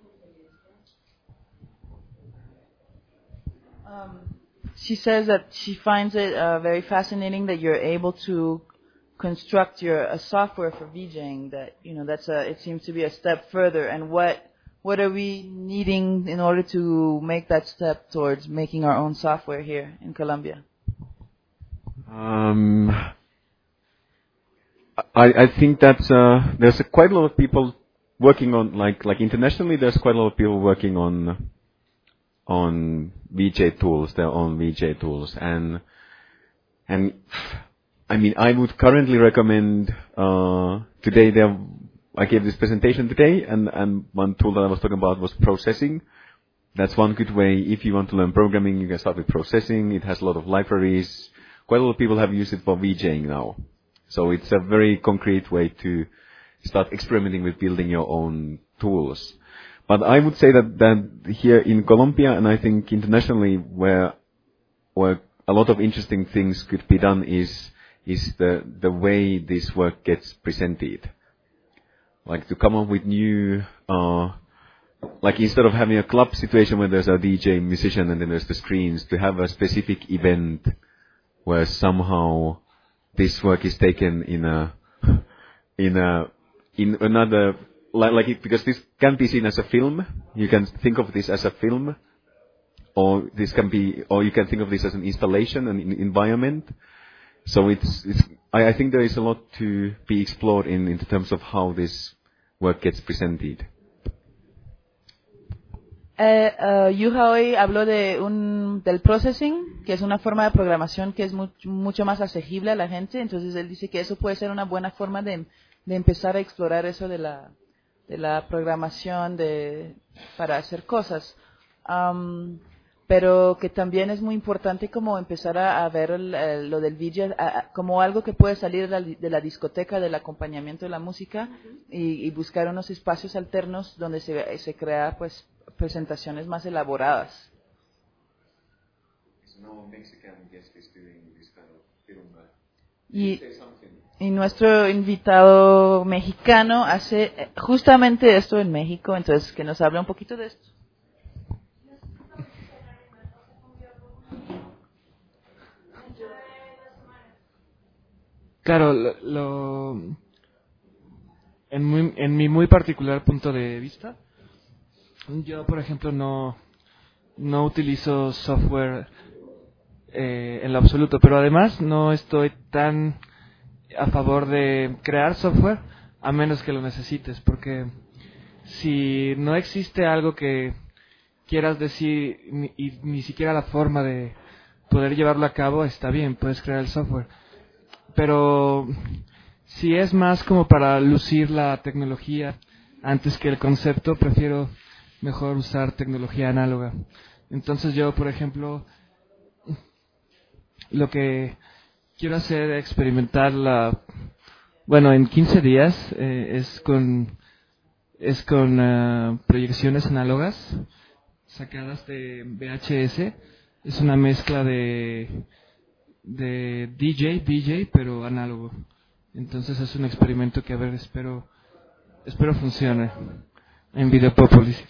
Um, she says that she finds it uh, very fascinating that you're able to construct your a software for VJing. That you know that's a it seems to be a step further. And what what are we needing in order to make that step towards making our own software here in Colombia? Um, I I think that uh, there's a quite a lot of people working on like like internationally. There's quite a lot of people working on. on V J tools, their own V J tools, and and I mean I would currently recommend uh, today there I gave this presentation today, and and one tool that I was talking about was processing. That's one good way if you want to learn programming. You can start with processing. It has a lot of libraries. Quite a lot of people have used it for VJing now, so it's a very concrete way to start experimenting with building your own tools. But I would say that, that here in Colombia, and I think internationally, where where a lot of interesting things could be done is is the the way this work gets presented. Like to come up with new, uh, like instead of having a club situation where there's a D J, musician, and then there's the screens, to have a specific event where somehow this work is taken in a in a in another. Like, like it, because this can be seen as a film, you can think of this as a film, or this can be, or you can think of this as an installation, an environment. So it's, it's I, I think there is a lot to be explored in, in terms of how this work gets presented. Eh, uh, Yuha hoy habló de un, del processing, que es una forma de programación que es mu mucho más asequible a la gente. Entonces él dice que eso puede ser una buena forma de, de empezar a explorar eso de la de la programación de para hacer cosas, um, pero que también es muy importante como empezar a, a ver el, el, lo del V J a, a, como algo que puede salir de la, de la discoteca, del acompañamiento de la música, y, y buscar unos espacios alternos donde se, se crea pues presentaciones más elaboradas. Y, y nuestro invitado mexicano hace justamente esto en México, entonces que nos hable un poquito de esto. Claro, lo, lo en, muy, en mi muy particular punto de vista, yo por ejemplo no no utilizo software eh, en lo absoluto, pero además no estoy tan a favor de crear software a menos que lo necesites, porque si no existe algo que quieras decir ni, y ni siquiera la forma de poder llevarlo a cabo, está bien, puedes crear el software. Pero si es más como para lucir la tecnología antes que el concepto, prefiero mejor usar tecnología análoga. Entonces yo, por ejemplo, lo que quiero hacer es experimentar la, bueno, en quince días eh, es con es con uh, proyecciones análogas sacadas de V H S. Es una mezcla de de D J, V J, pero análogo. Entonces es un experimento que a ver, espero espero funcione en Videopopolis.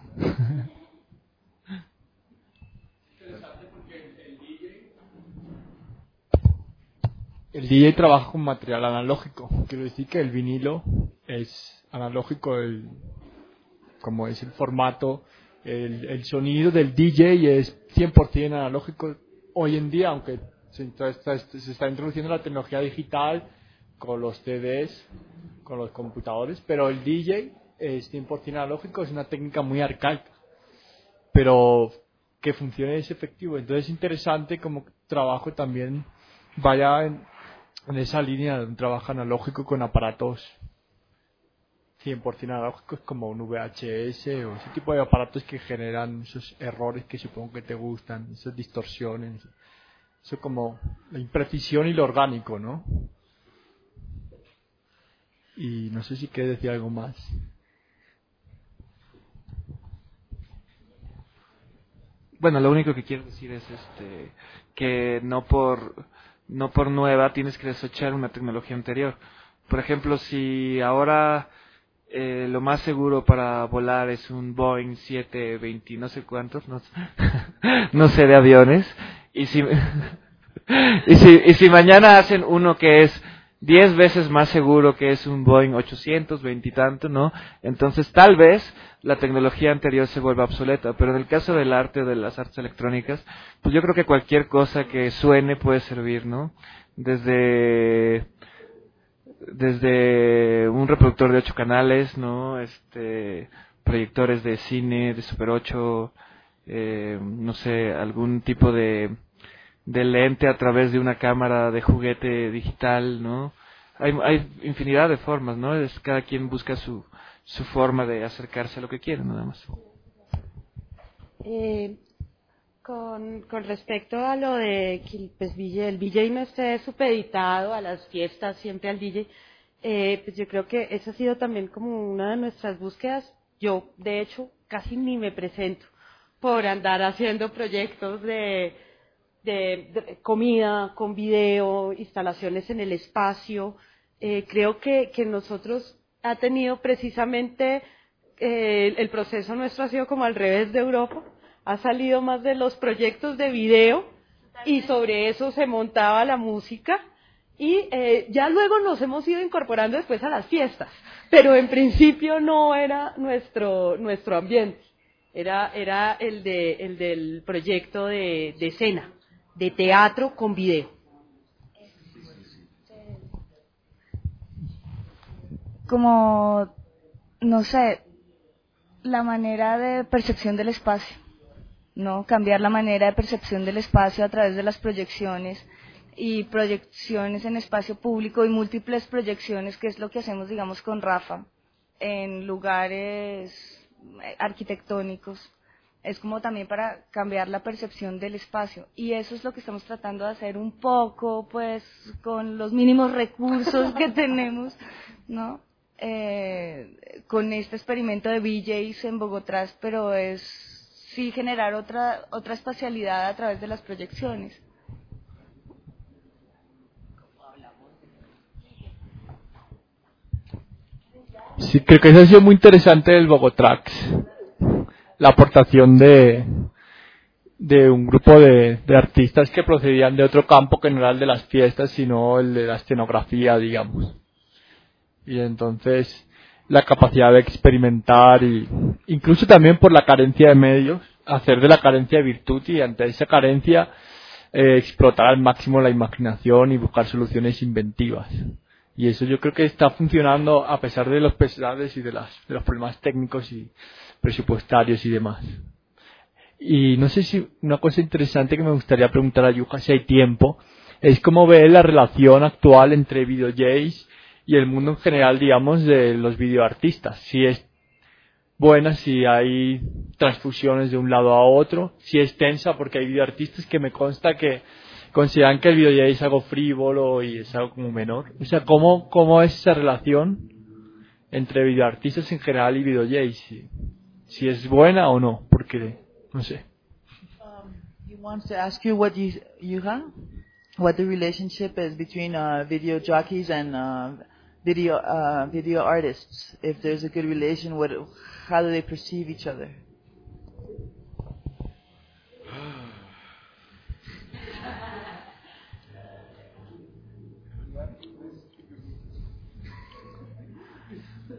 El D J trabaja con material analógico. Quiero decir que el vinilo es analógico, el, como es el formato, el, el sonido del D J es cien por ciento analógico hoy en día, aunque Se, entonces, está- se está introduciendo la tecnología digital con los C Ds, con los computadores, pero el D J es cien por ciento analógico, es una técnica muy arcaica, pero que funcione es efectivo. Entonces es interesante como trabajo también vaya en, en esa línea de un trabajo analógico con aparatos cien por ciento analógicos como un V H S o ese tipo de aparatos que generan esos errores que supongo que te gustan, esas distorsiones, eso como la imprecisión y lo orgánico, ¿no? Y no sé si quieres decir algo más. Bueno, lo único que quiero decir es este que no por no por nueva tienes que desechar una tecnología anterior. Por ejemplo, si ahora eh, lo más seguro para volar es un Boeing siete veinte, no sé cuántos, no, no sé de aviones, y si y si y si mañana hacen uno que es diez veces más seguro, que es un Boeing ochocientos veinte y tanto, ¿no? Entonces tal vez la tecnología anterior se vuelva obsoleta, pero en el caso del arte o de las artes electrónicas, pues yo creo que cualquier cosa que suene puede servir, ¿no? Desde desde un reproductor de ocho canales, ¿no? Este, proyectores de cine, de Super ocho, eh, no sé, algún tipo de de lente a través de una cámara de juguete digital, ¿no? Hay, hay infinidad de formas, ¿no? Es, cada quien busca su, su forma de acercarse a lo que quiere, nada más. Eh, con, con respecto a lo de que el, pues, V J, el V J no esté supeditado a las fiestas, siempre al D J, eh, pues yo creo que eso ha sido también como una de nuestras búsquedas. Yo, de hecho, casi ni me presento por andar haciendo proyectos de De, de comida, con video, instalaciones en el espacio. Eh, creo que, que nosotros ha tenido precisamente, eh, el, el proceso nuestro ha sido como al revés de Europa, ha salido más de los proyectos de video y sobre eso se montaba la música y eh, ya luego nos hemos ido incorporando después a las fiestas, pero en principio no era nuestro, nuestro ambiente, era, era el, de, el del proyecto de, de escena, de teatro con video. Como, no sé, la manera de percepción del espacio, ¿no? Cambiar la manera de percepción del espacio a través de las proyecciones y proyecciones en espacio público y múltiples proyecciones, que es lo que hacemos, digamos, con Rafa, en lugares arquitectónicos. Es como también para cambiar la percepción del espacio y eso es lo que estamos tratando de hacer un poco, pues, con los mínimos recursos que tenemos, ¿no? Eh, con este experimento de V Js en Bogotá, pero es sí generar otra otra espacialidad a través de las proyecciones. Sí, creo que eso ha sido muy interesante del Bogotrax, la aportación de de un grupo de, de artistas que procedían de otro campo que no era el de las fiestas, sino el de la escenografía, digamos. Y entonces la capacidad de experimentar y incluso también por la carencia de medios, hacer de la carencia de virtud y ante esa carencia eh, explotar al máximo la imaginación y buscar soluciones inventivas. Y eso yo creo que está funcionando a pesar de los pesares y de, las, de los problemas técnicos y presupuestarios y demás. Y no sé si una cosa interesante que me gustaría preguntar a Yuja, si hay tiempo, es cómo ve la relación actual entre videojays y el mundo en general, digamos, de los videoartistas. Si es buena, si hay transfusiones de un lado a otro, si es tensa, porque hay videoartistas que me consta que consideran que el videojay es algo frívolo y es algo como menor. O sea, ¿cómo, cómo es esa relación entre videoartistas en general y videojays? Si, si es buena o no, porque, no sé. Um, he wants to ask you what you, Yuha, what the relationship is between uh, video jockeys and uh, video uh, video artists. If there's a good relation, what, how do they perceive each other?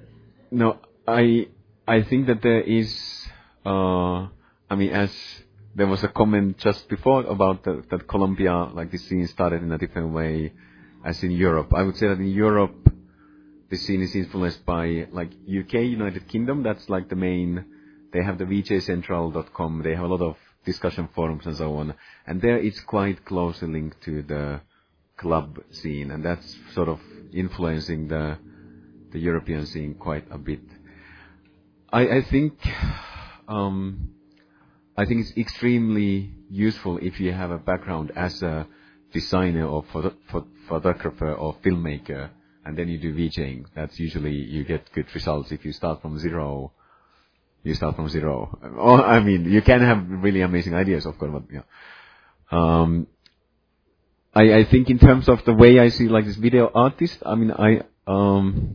No, I I think that there is. Uh, I mean, as there was a comment just before about the, that Colombia, like this scene started in a different way as in Europe. I would say that in Europe, the scene is influenced by like U K, United Kingdom. That's like the main. They have the V J Central dot com. They have a lot of discussion forums and so on. And there it's quite closely linked to the club scene, and that's sort of influencing the the European scene quite a bit. I, I think um, I think it's extremely useful if you have a background as a designer or photo, pho- photographer or filmmaker, and then you do VJing. That's usually you get good results. If you start from zero, you start from zero. Or, I mean, you can have really amazing ideas, of course, but yeah. Um, I, I think in terms of the way I see like this video artist, I mean, I, um,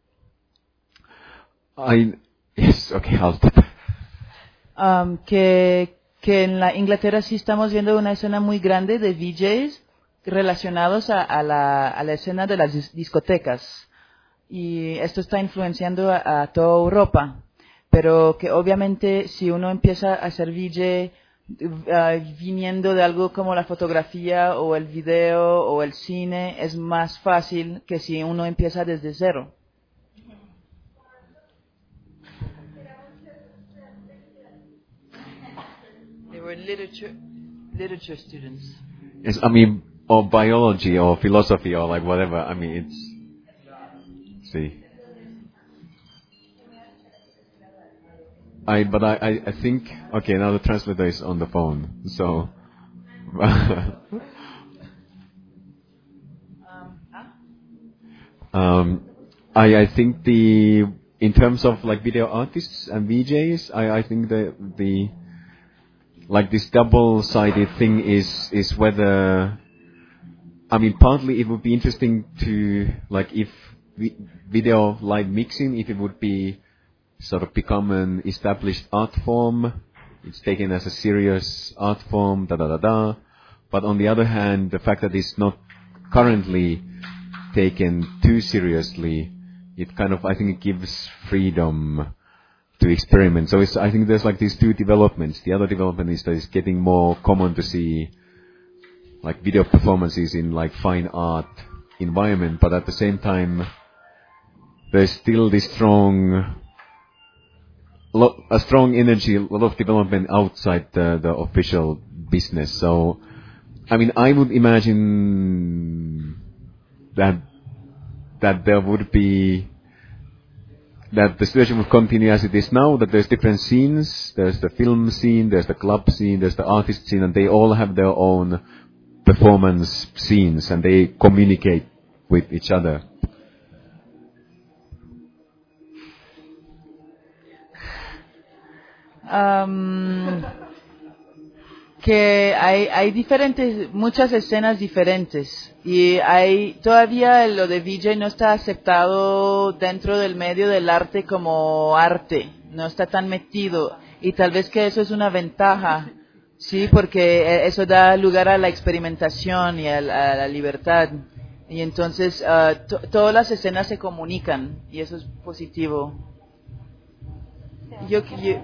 I, yes, okay, I'll stop. Um, que, que en la Inglaterra sí estamos viendo una escena muy grande de V Js relacionados a, a, la, a la escena de las dis- discotecas. Y esto está influenciando a, a toda Europa. Pero que obviamente si uno empieza a hacer V J uh, viniendo de algo como la fotografía o el video o el cine, es más fácil que si uno empieza desde cero. They were literature, literature students. Yes, I mean, or biology or philosophy or like whatever. I mean, it's, see. I, but I, I, I think, okay, now the translator is on the phone, so. um, I, I think the, in terms of like video artists and V Js, I, I think the, the, like this double-sided thing is, is whether, I mean, partly it would be interesting to, like, if vi- video live mixing, if it would be sort of become an established art form, it's taken as a serious art form, da da da da. But on the other hand, the fact that it's not currently taken too seriously, it kind of, I think it gives freedom to experiment. So it's, I think there's like these two developments. The other development is that it's getting more common to see like video performances in like fine art environment, but at the same time, there's still this strong, lo- a strong energy, a lot of development outside the, the official business. So, I mean, I would imagine that that there would be, that the situation would continue as it is now, that there's different scenes, there's the film scene, there's the club scene, there's the artist scene, and they all have their own performance scenes, and they communicate with each other. Um, que hay, hay diferentes, muchas escenas diferentes y hay todavía lo de V J no está aceptado dentro del medio del arte como arte, no está tan metido y tal vez que eso es una ventaja, sí, porque eso da lugar a la experimentación y a la, a la libertad y entonces uh, to, todas las escenas se comunican y eso es positivo. Yo, yo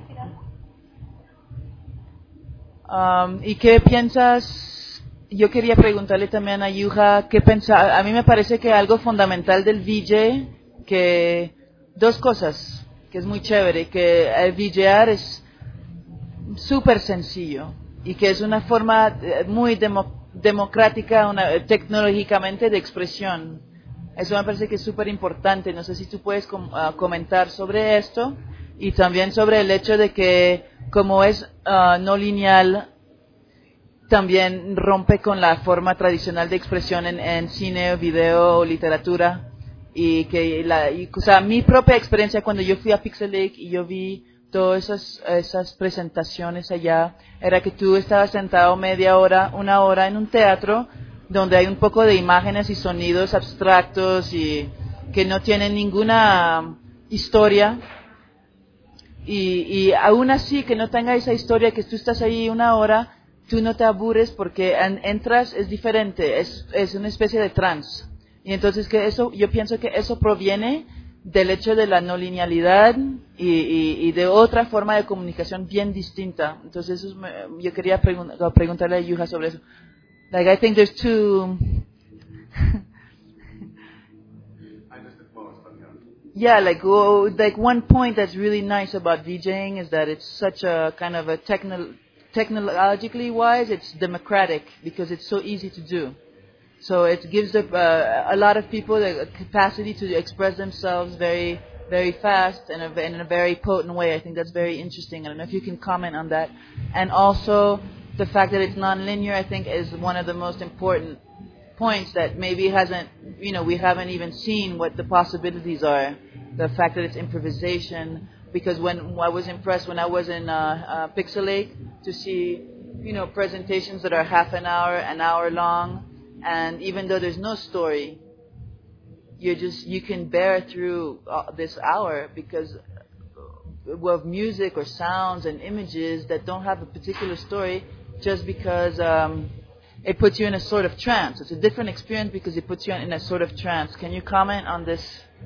Um, ¿Y qué piensas? Yo quería preguntarle también a Juha, ¿qué pensa? A mí me parece que algo fundamental del V J, que dos cosas, que es muy chévere, que el VJar es súper sencillo y que es una forma muy demo, democrática, una, tecnológicamente de expresión. Eso me parece que es súper importante. No sé si tú puedes com, uh, comentar sobre esto y también sobre el hecho de que como es uh, no lineal, también rompe con la forma tradicional de expresión en, en cine, video o literatura. Y que la, y, o sea, mi propia experiencia cuando yo fui a Pixel Lake y yo vi todas esas, esas presentaciones allá, era que tú estabas sentado media hora, una hora en un teatro donde hay un poco de imágenes y sonidos abstractos y que no tienen ninguna historia. Y, y aún así que no tenga esa historia, que tú estás ahí una hora, tú no te aburres porque en, entras, es diferente, es, es una especie de trance. Y entonces que eso, yo pienso que eso proviene del hecho de la no linealidad y, y, y de otra forma de comunicación bien distinta. Entonces, eso es, me- yo quería pregun- preguntarle a Yuha sobre eso. Like, I think there's two... Yeah, like oh, like one point that's really nice about DJing is that it's such a kind of a techno- technologically wise, it's democratic because it's so easy to do. So it gives the, uh, a lot of people the capacity to express themselves very, very fast and in, in a very potent way. I think that's very interesting. I don't know if you can comment on that. And also the fact that it's non-linear, I think, is one of the most important points that maybe hasn't, you know, we haven't even seen what the possibilities are. The fact that it's improvisation, because when I was impressed when I was in uh, uh, Pixelate to see, you know, presentations that are half an hour, an hour long, and even though there's no story, you just you can bear through uh, this hour because of music or sounds and images that don't have a particular story, just because. Um, It puts you in a sort of trance. It's a different experience because it puts you in a sort of trance. Can you comment on this?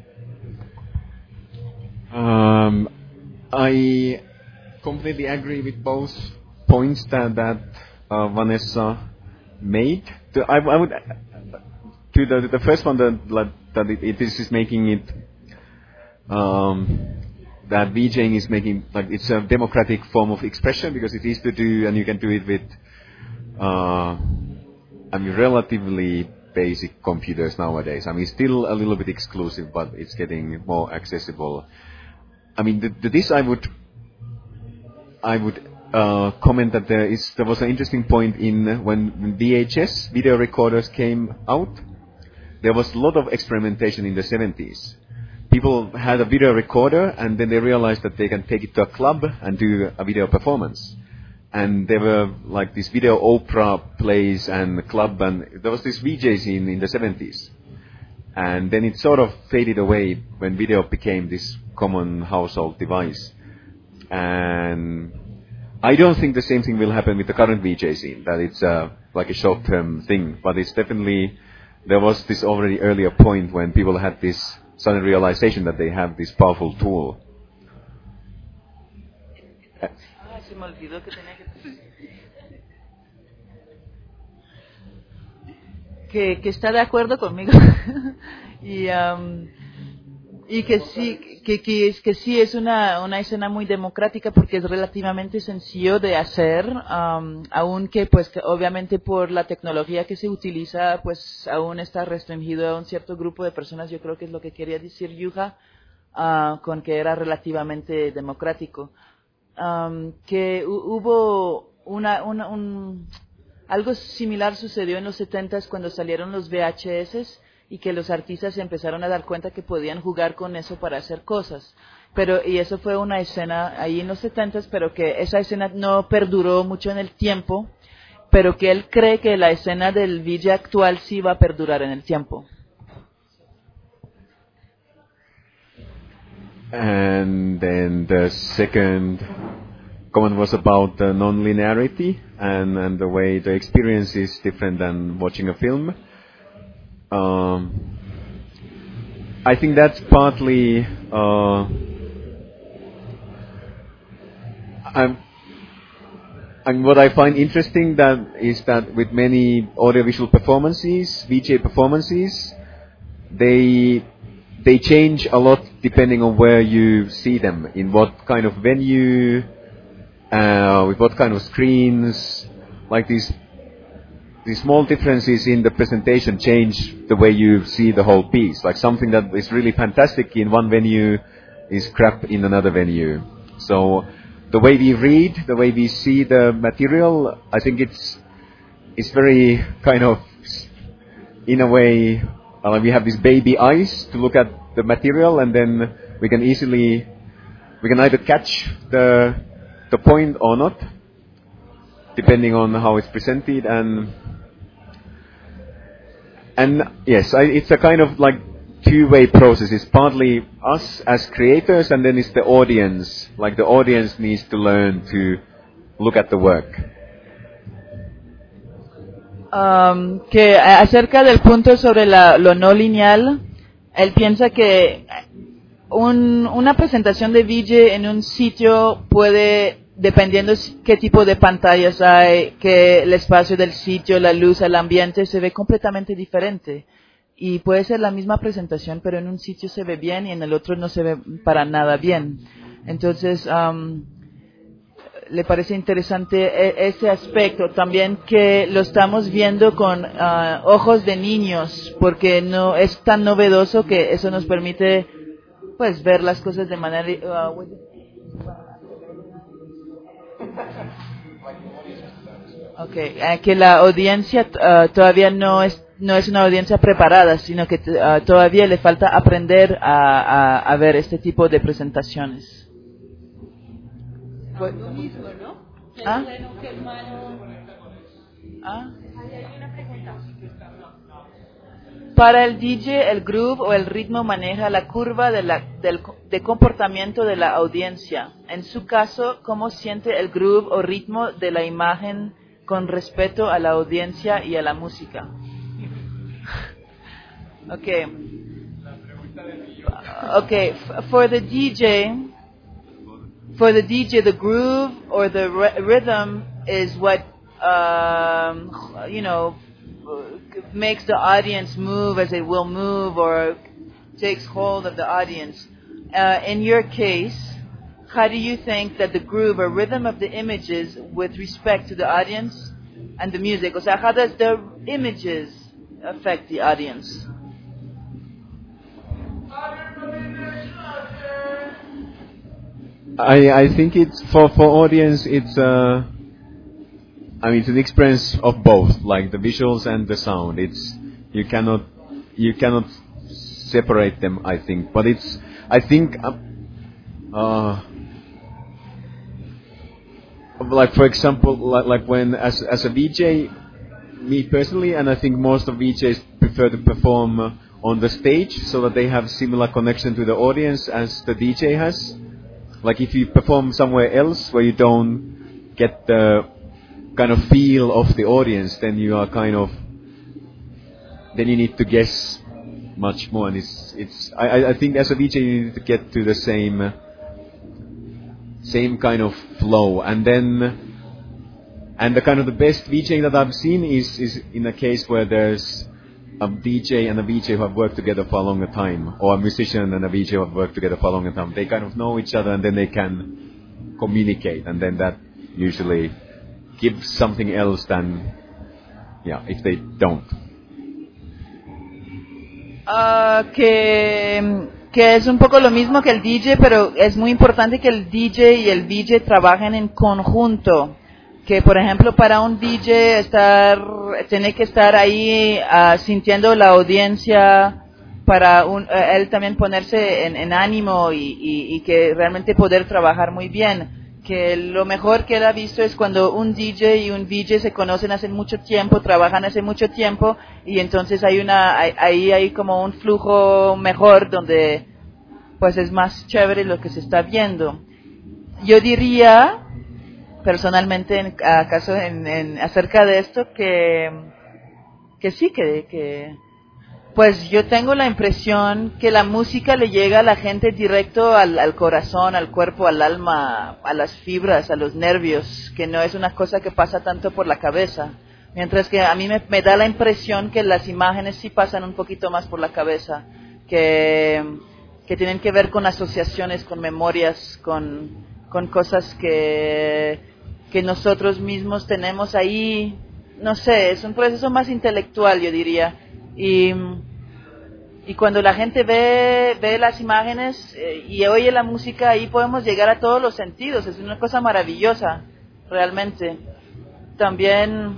Um, I completely agree with both points that that uh, Vanessa made. The, I, I would to the the first one that that it, it is making it um, that DJing is making like it's a democratic form of expression because it is to do and you can do it with. Uh, I mean, relatively basic computers nowadays. I mean, still a little bit exclusive, but it's getting more accessible. I mean, the, the, this I would, I would uh, comment that there is there was an interesting point in when V H S video recorders came out. There was a lot of experimentation in the seventies. People had a video recorder, and then they realized that they can take it to a club and do a video performance. And there were like these video opera plays and club, and there was this V J scene in the seventies. And then it sort of faded away when video became this common household device. And I don't think the same thing will happen with the current V J scene, that it's uh, like a short-term thing. But it's definitely, there was this already earlier point when people had this sudden realization that they have this powerful tool. Uh, Se me olvidó que tenía que... que que está de acuerdo conmigo y um, y que sí que que es que sí es una una escena muy democrática porque es relativamente sencillo de hacer, um, aunque pues que obviamente por la tecnología que se utiliza pues aún está restringido a un cierto grupo de personas. Yo creo que es lo que quería decir Yuha uh, con que era relativamente democrático. Um, que hu- hubo una, una un, algo similar sucedió en los setentas cuando salieron los V H S y que los artistas se empezaron a dar cuenta que podían jugar con eso para hacer cosas. Pero y eso fue una escena ahí en los setentas, pero que esa escena no perduró mucho en el tiempo, pero que él cree que la escena del V J actual sí va a perdurar en el tiempo. And then the second comment was about the non-linearity and, and the way the experience is different than watching a film. Um, I think that's partly uh, I'm, and what I find interesting that is that with many audiovisual performances, V J performances, they they change a lot depending on where you see them, in what kind of venue, uh, with what kind of screens. Like these these small differences in the presentation change the way you see the whole piece. Like something that is really fantastic in one venue is crap in another venue. So the way we read, the way we see the material, I think it's it's very kind of, in a way, uh, we have these baby eyes to look at the material, and then we can easily, we can either catch the the point or not, depending on how it's presented. And and yes, I, it's a kind of like two-way process. It's partly us as creators, and then it's the audience. Like the audience needs to learn to look at the work. Um, que acerca del punto sobre la, lo no lineal, él piensa que un, una presentación de V J en un sitio puede, dependiendo qué tipo de pantallas hay, que el espacio del sitio, la luz, el ambiente, se ve completamente diferente. Y puede ser la misma presentación, pero en un sitio se ve bien y en el otro no se ve para nada bien. Entonces, um, le parece interesante ese aspecto. También que lo estamos viendo con uh, ojos de niños, porque no es tan novedoso que eso nos permite pues ver las cosas de manera... Uh, okay, uh, que la audiencia uh, todavía no es no es una audiencia preparada, sino que uh, todavía le falta aprender a, a, a ver este tipo de presentaciones. Lo mismo, ¿no? ¿Ah? ¿Ah? Para el D J, el groove o el ritmo maneja la curva de, la, del, de comportamiento de la audiencia. En su caso, ¿cómo siente el groove o ritmo de la imagen con respecto a la audiencia y a la música? Okay. Okay, for the D J, for the D J, the groove or the r- rhythm is what, um, you know, makes the audience move as it will move or takes hold of the audience. Uh, in your case, how do you think that the groove or rhythm of the images with respect to the audience and the music, o sea, how does the images affect the audience? I I think it's for for audience it's uh I mean it's an experience of both, like the visuals and the sound. It's you cannot you cannot separate them, I think. But it's I think uh, uh like for example like, like when as as a V J, me personally, and I think most of V Js prefer to perform uh, on the stage so that they have similar connection to the audience as the D J has. Like if you perform somewhere else where you don't get the kind of feel of the audience, then you are kind of, then you need to guess much more. And it's, it's, I, I think as a V J you need to get to the same, uh, same kind of flow. And then, and the kind of the best VJing that I've seen is, is in a case where there's a D J and a V J who have worked together for a longer time, or a musician and a V J who have worked together for a longer time. They kind of know each other and then they can communicate, and then that usually gives something else than, yeah, if they don't. Uh, que, que es un poco lo mismo que el D J, pero es muy importante que el D J y el V J trabajen en conjunto. Que por ejemplo para un D J estar tiene que estar ahí uh, sintiendo la audiencia para un, uh, él también ponerse en, en ánimo y, y, y que realmente poder trabajar muy bien. Que lo mejor que él ha visto es cuando un D J y un V J se conocen hace mucho tiempo, trabajan hace mucho tiempo y entonces hay una ahí hay como un flujo mejor donde pues es más chévere lo que se está viendo. Yo diría personalmente, en, acaso en, en acerca de esto, que que sí, que, que pues yo tengo la impresión que la música le llega a la gente directo al, al corazón, al cuerpo, al alma, a las fibras, a los nervios, que no es una cosa que pasa tanto por la cabeza. Mientras que a mí me, me da la impresión que las imágenes sí pasan un poquito más por la cabeza, que, que tienen que ver con asociaciones, con memorias, con, con cosas que que nosotros mismos tenemos ahí, no sé, es un proceso más intelectual, yo diría, y, y cuando la gente ve, ve las imágenes eh, y oye la música, ahí podemos llegar a todos los sentidos, es una cosa maravillosa, realmente. También,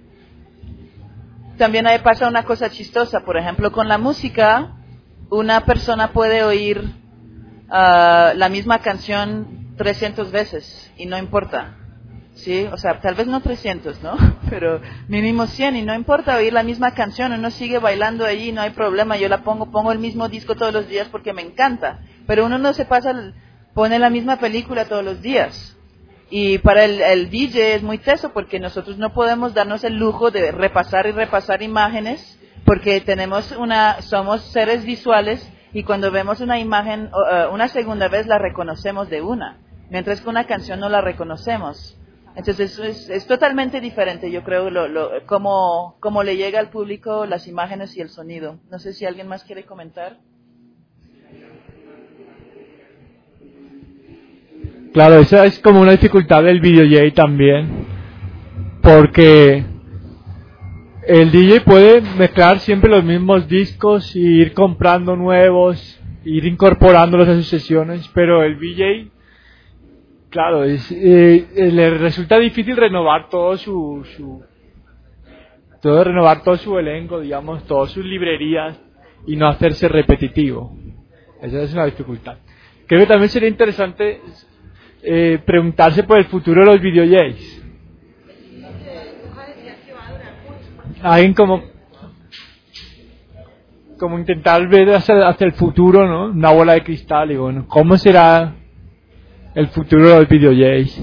también ahí pasa una cosa chistosa, por ejemplo, con la música, una persona puede oír uh, la misma canción trescientas veces y no importa. Sí, o sea, tal vez no trescientos, ¿no? Pero mínimo cien y no importa oír la misma canción, uno sigue bailando allí, no hay problema, yo la pongo, pongo el mismo disco todos los días porque me encanta, pero uno no se pasa, pone la misma película todos los días. Y para el, el D J es muy teso porque nosotros no podemos darnos el lujo de repasar y repasar imágenes porque tenemos una, somos seres visuales y cuando vemos una imagen uh, una segunda vez la reconocemos de una, mientras que una canción no la reconocemos. Entonces es, es totalmente diferente, yo creo, lo, lo, cómo, cómo le llega al público las imágenes y el sonido. No sé si alguien más quiere comentar. Claro, esa es como una dificultad del D J también, porque el D J puede mezclar siempre los mismos discos y ir comprando nuevos, ir incorporándolos a sus sesiones, pero el D J, claro, es, eh, le resulta difícil renovar todo su, su todo renovar todo su elenco, digamos, todas sus librerías y no hacerse repetitivo. Esa es una dificultad. Creo que también sería interesante eh, preguntarse por el futuro de los video Js. Alguien como como intentar ver hacia, hacia el futuro, ¿no? Una bola de cristal y bueno, ¿cómo será el futuro de los video Js?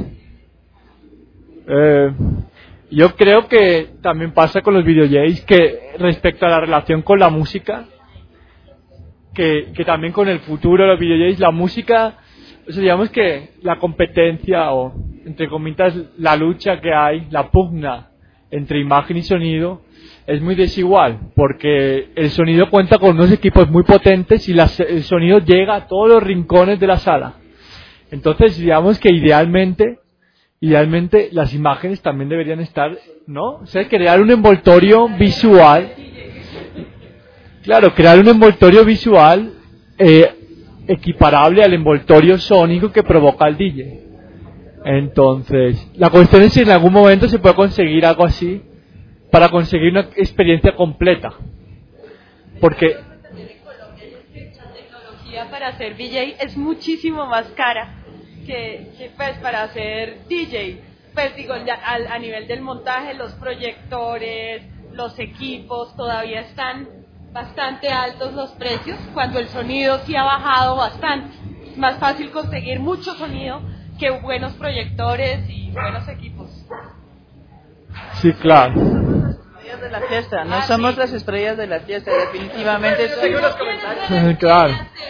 Eh, yo creo que también pasa con los video Js que respecto a la relación con la música, que, que también con el futuro de los video Js, la música, o sea, digamos que la competencia o entre comillas la lucha que hay, la pugna entre imagen y sonido es muy desigual, porque el sonido cuenta con unos equipos muy potentes y la, el sonido llega a todos los rincones de la sala. Entonces, digamos que idealmente, idealmente las imágenes también deberían estar, ¿no? O sea, crear un envoltorio visual. Claro, crear un envoltorio visual eh, equiparable al envoltorio sónico que provoca el D J. Entonces, la cuestión es si en algún momento se puede conseguir algo así para conseguir una experiencia completa. Porque la tecnología para hacer D J es muchísimo más cara que, que pues para hacer D J. Pues digo, ya a, a nivel del montaje, los proyectores, los equipos, todavía están bastante altos los precios, cuando el sonido sí ha bajado bastante. Es más fácil conseguir mucho sonido que buenos proyectores y buenos equipos. Sí, claro. Estrellas de la fiesta, no somos las estrellas de la fiesta, definitivamente. Claro.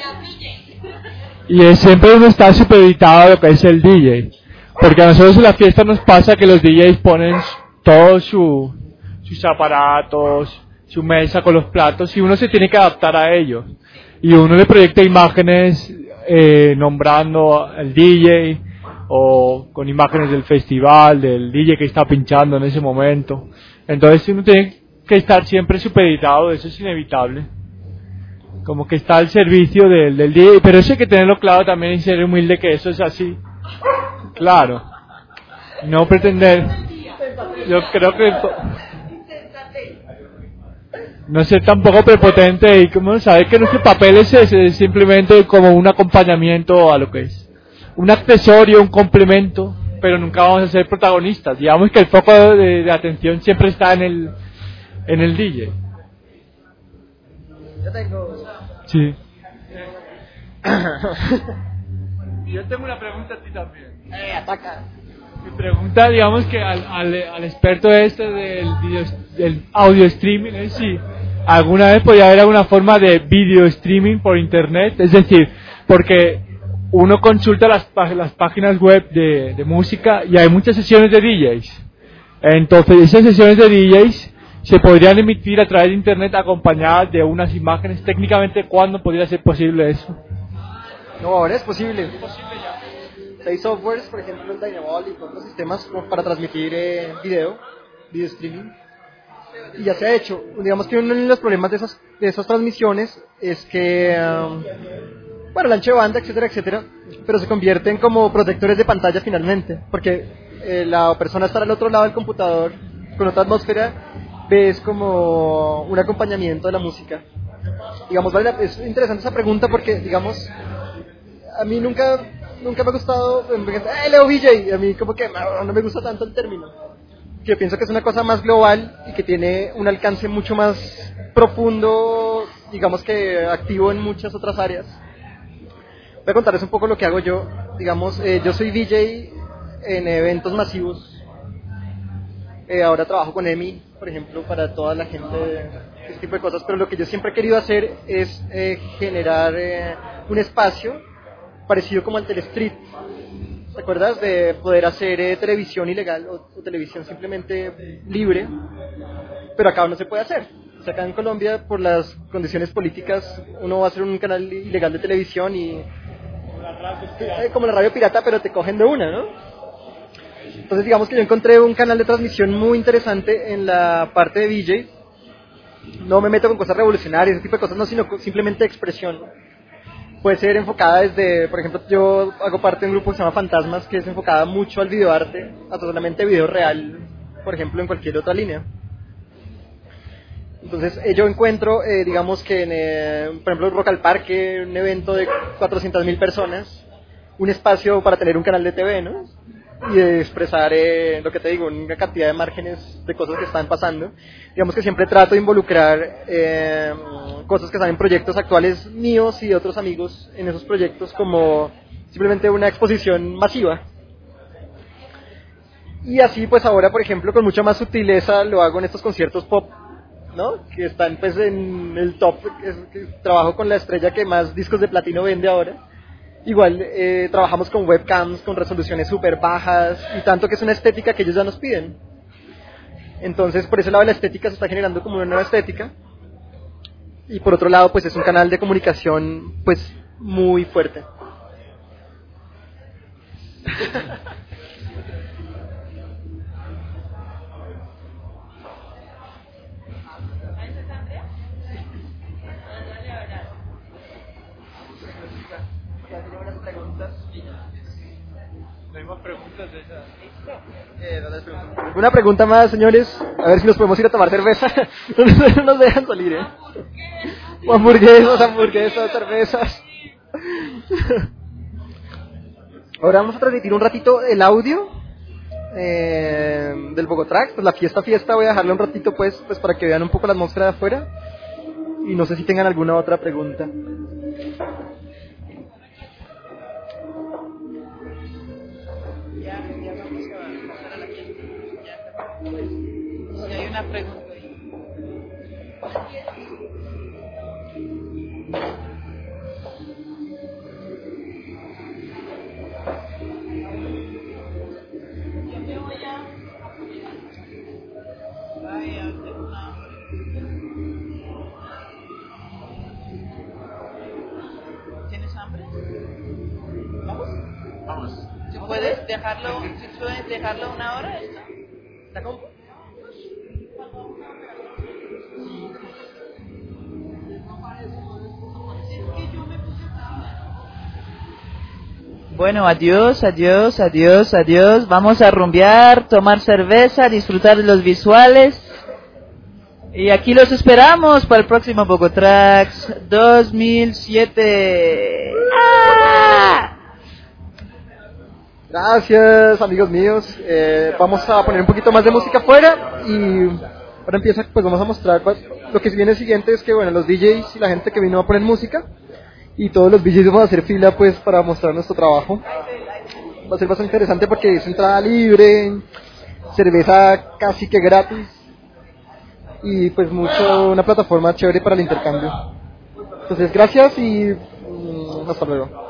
Y es, siempre uno está supeditado a lo que es el D J, porque a nosotros en la fiesta nos pasa que los D Js ponen todos su, sus aparatos, su mesa con los platos y uno se tiene que adaptar a ellos. Y uno le proyecta imágenes eh, nombrando al D J o con imágenes del festival, del D J que está pinchando en ese momento. Entonces uno tiene que estar siempre supeditado, eso es inevitable. Como que está al servicio del, del D J, pero eso hay que tenerlo claro también y ser humilde que eso es así. Claro. No pretender. Yo creo que no ser tampoco prepotente y como saber que nuestro papel es ese, es simplemente como un acompañamiento a lo que es un accesorio, un complemento, pero nunca vamos a ser protagonistas. Digamos que el foco de, de atención siempre está en el en el D J. Yo tengo. Sí. Yo tengo una pregunta a ti también. Eh, ataca. Mi pregunta, digamos que al, al, al experto este del, video, del audio streaming es si alguna vez podría haber alguna forma de video streaming por internet, es decir, porque uno consulta las, las páginas web de, de música y hay muchas sesiones de D Js. Entonces esas sesiones de D Js se podrían emitir a través de internet acompañadas de unas imágenes. Técnicamente, ¿cuándo podría ser posible eso? No, ahora es posible. Es posible ya. Hay softwares, por ejemplo el Dynavol y otros sistemas para transmitir eh, video, video streaming. Y ya se ha hecho. Digamos que uno de los problemas de esas, de esas transmisiones es que, um, bueno, el ancho de banda, etcétera, etcétera, pero se convierten como protectores de pantalla finalmente, porque eh, la persona está al otro lado del computador con otra atmósfera, ves como un acompañamiento de la música. Digamos, vale la, es interesante esa pregunta porque, digamos, a mí nunca nunca me ha gustado, ¡eh, Leo V J! A mí como que no, no me gusta tanto el término. Yo pienso que es una cosa más global y que tiene un alcance mucho más profundo, digamos que activo en muchas otras áreas. Voy a contarles un poco lo que hago yo. Digamos, eh, yo soy D J en eventos masivos. Eh, ahora trabajo con E M I, por ejemplo, para toda la gente ese tipo de cosas, pero lo que yo siempre he querido hacer es eh, generar eh, un espacio parecido como al Telestreet. ¿Te acuerdas de poder hacer eh, televisión ilegal o, o televisión simplemente libre? Pero acá no se puede hacer. O sea, acá en Colombia, por las condiciones políticas, uno va a hacer un canal ilegal de televisión y... eh, como la radio pirata, pero te cogen de una, ¿no? Entonces digamos que yo encontré un canal de transmisión muy interesante en la parte de V J. No me meto con cosas revolucionarias, ese tipo de cosas, no, sino simplemente expresión. Puede ser enfocada desde, por ejemplo, yo hago parte de un grupo que se llama Fantasmas, que es enfocada mucho al videoarte, a solamente video real, por ejemplo, en cualquier otra línea. Entonces eh, yo encuentro, eh, digamos que en, eh, por ejemplo, Rock al Parque, un evento de cuatrocientas mil personas, un espacio para tener un canal de T V, ¿no? Y de expresar eh, lo que te digo, una cantidad de márgenes de cosas que están pasando. Digamos que siempre trato de involucrar eh, cosas que están en proyectos actuales míos y de otros amigos en esos proyectos, como simplemente una exposición masiva. Y así pues ahora, por ejemplo, con mucha más sutileza lo hago en estos conciertos pop, ¿no? Que están pues en el top, que es, que trabajo con la estrella que más discos de platino vende ahora. Igual eh, trabajamos con webcams, con resoluciones súper bajas, y tanto que es una estética que ellos ya nos piden. Entonces, por ese lado de la estética se está generando como una nueva estética. Y por otro lado, pues es un canal de comunicación pues muy fuerte. No hay más preguntas de esas. Eh, Una pregunta más, señores. A ver si nos podemos ir a tomar cerveza. No nos dejan salir, ¿eh? O hamburguesas, hamburguesas, cervezas. Ahora vamos a transmitir un ratito el audio eh, del Bogotrax. Pues la fiesta, fiesta, voy a dejarla un ratito pues, pues para que vean un poco la atmósfera de afuera. Y no sé si tengan alguna otra pregunta. Si hay una pregunta. ¿Tienes hambre? ¿Vamos? Vamos. ¿Si puedes dejarlo, si puedes dejarlo una hora esto? ¿Está compo? Bueno, adiós, adiós, adiós, adiós. Vamos a rumbear, tomar cerveza, disfrutar de los visuales. Y aquí los esperamos para el próximo Bogotrax dos mil siete. ¡Ah! Gracias, amigos míos. Eh, vamos a poner un poquito más de música afuera y ahora empieza, pues vamos a mostrar cuál- lo que viene siguiente es que, bueno, los D Js y la gente que vino a poner música y todos los D Js vamos a hacer fila, pues, para mostrar nuestro trabajo. Va a ser bastante interesante porque es entrada libre, cerveza casi que gratis y, pues, mucho una plataforma chévere para el intercambio. Entonces, gracias y mm, hasta luego.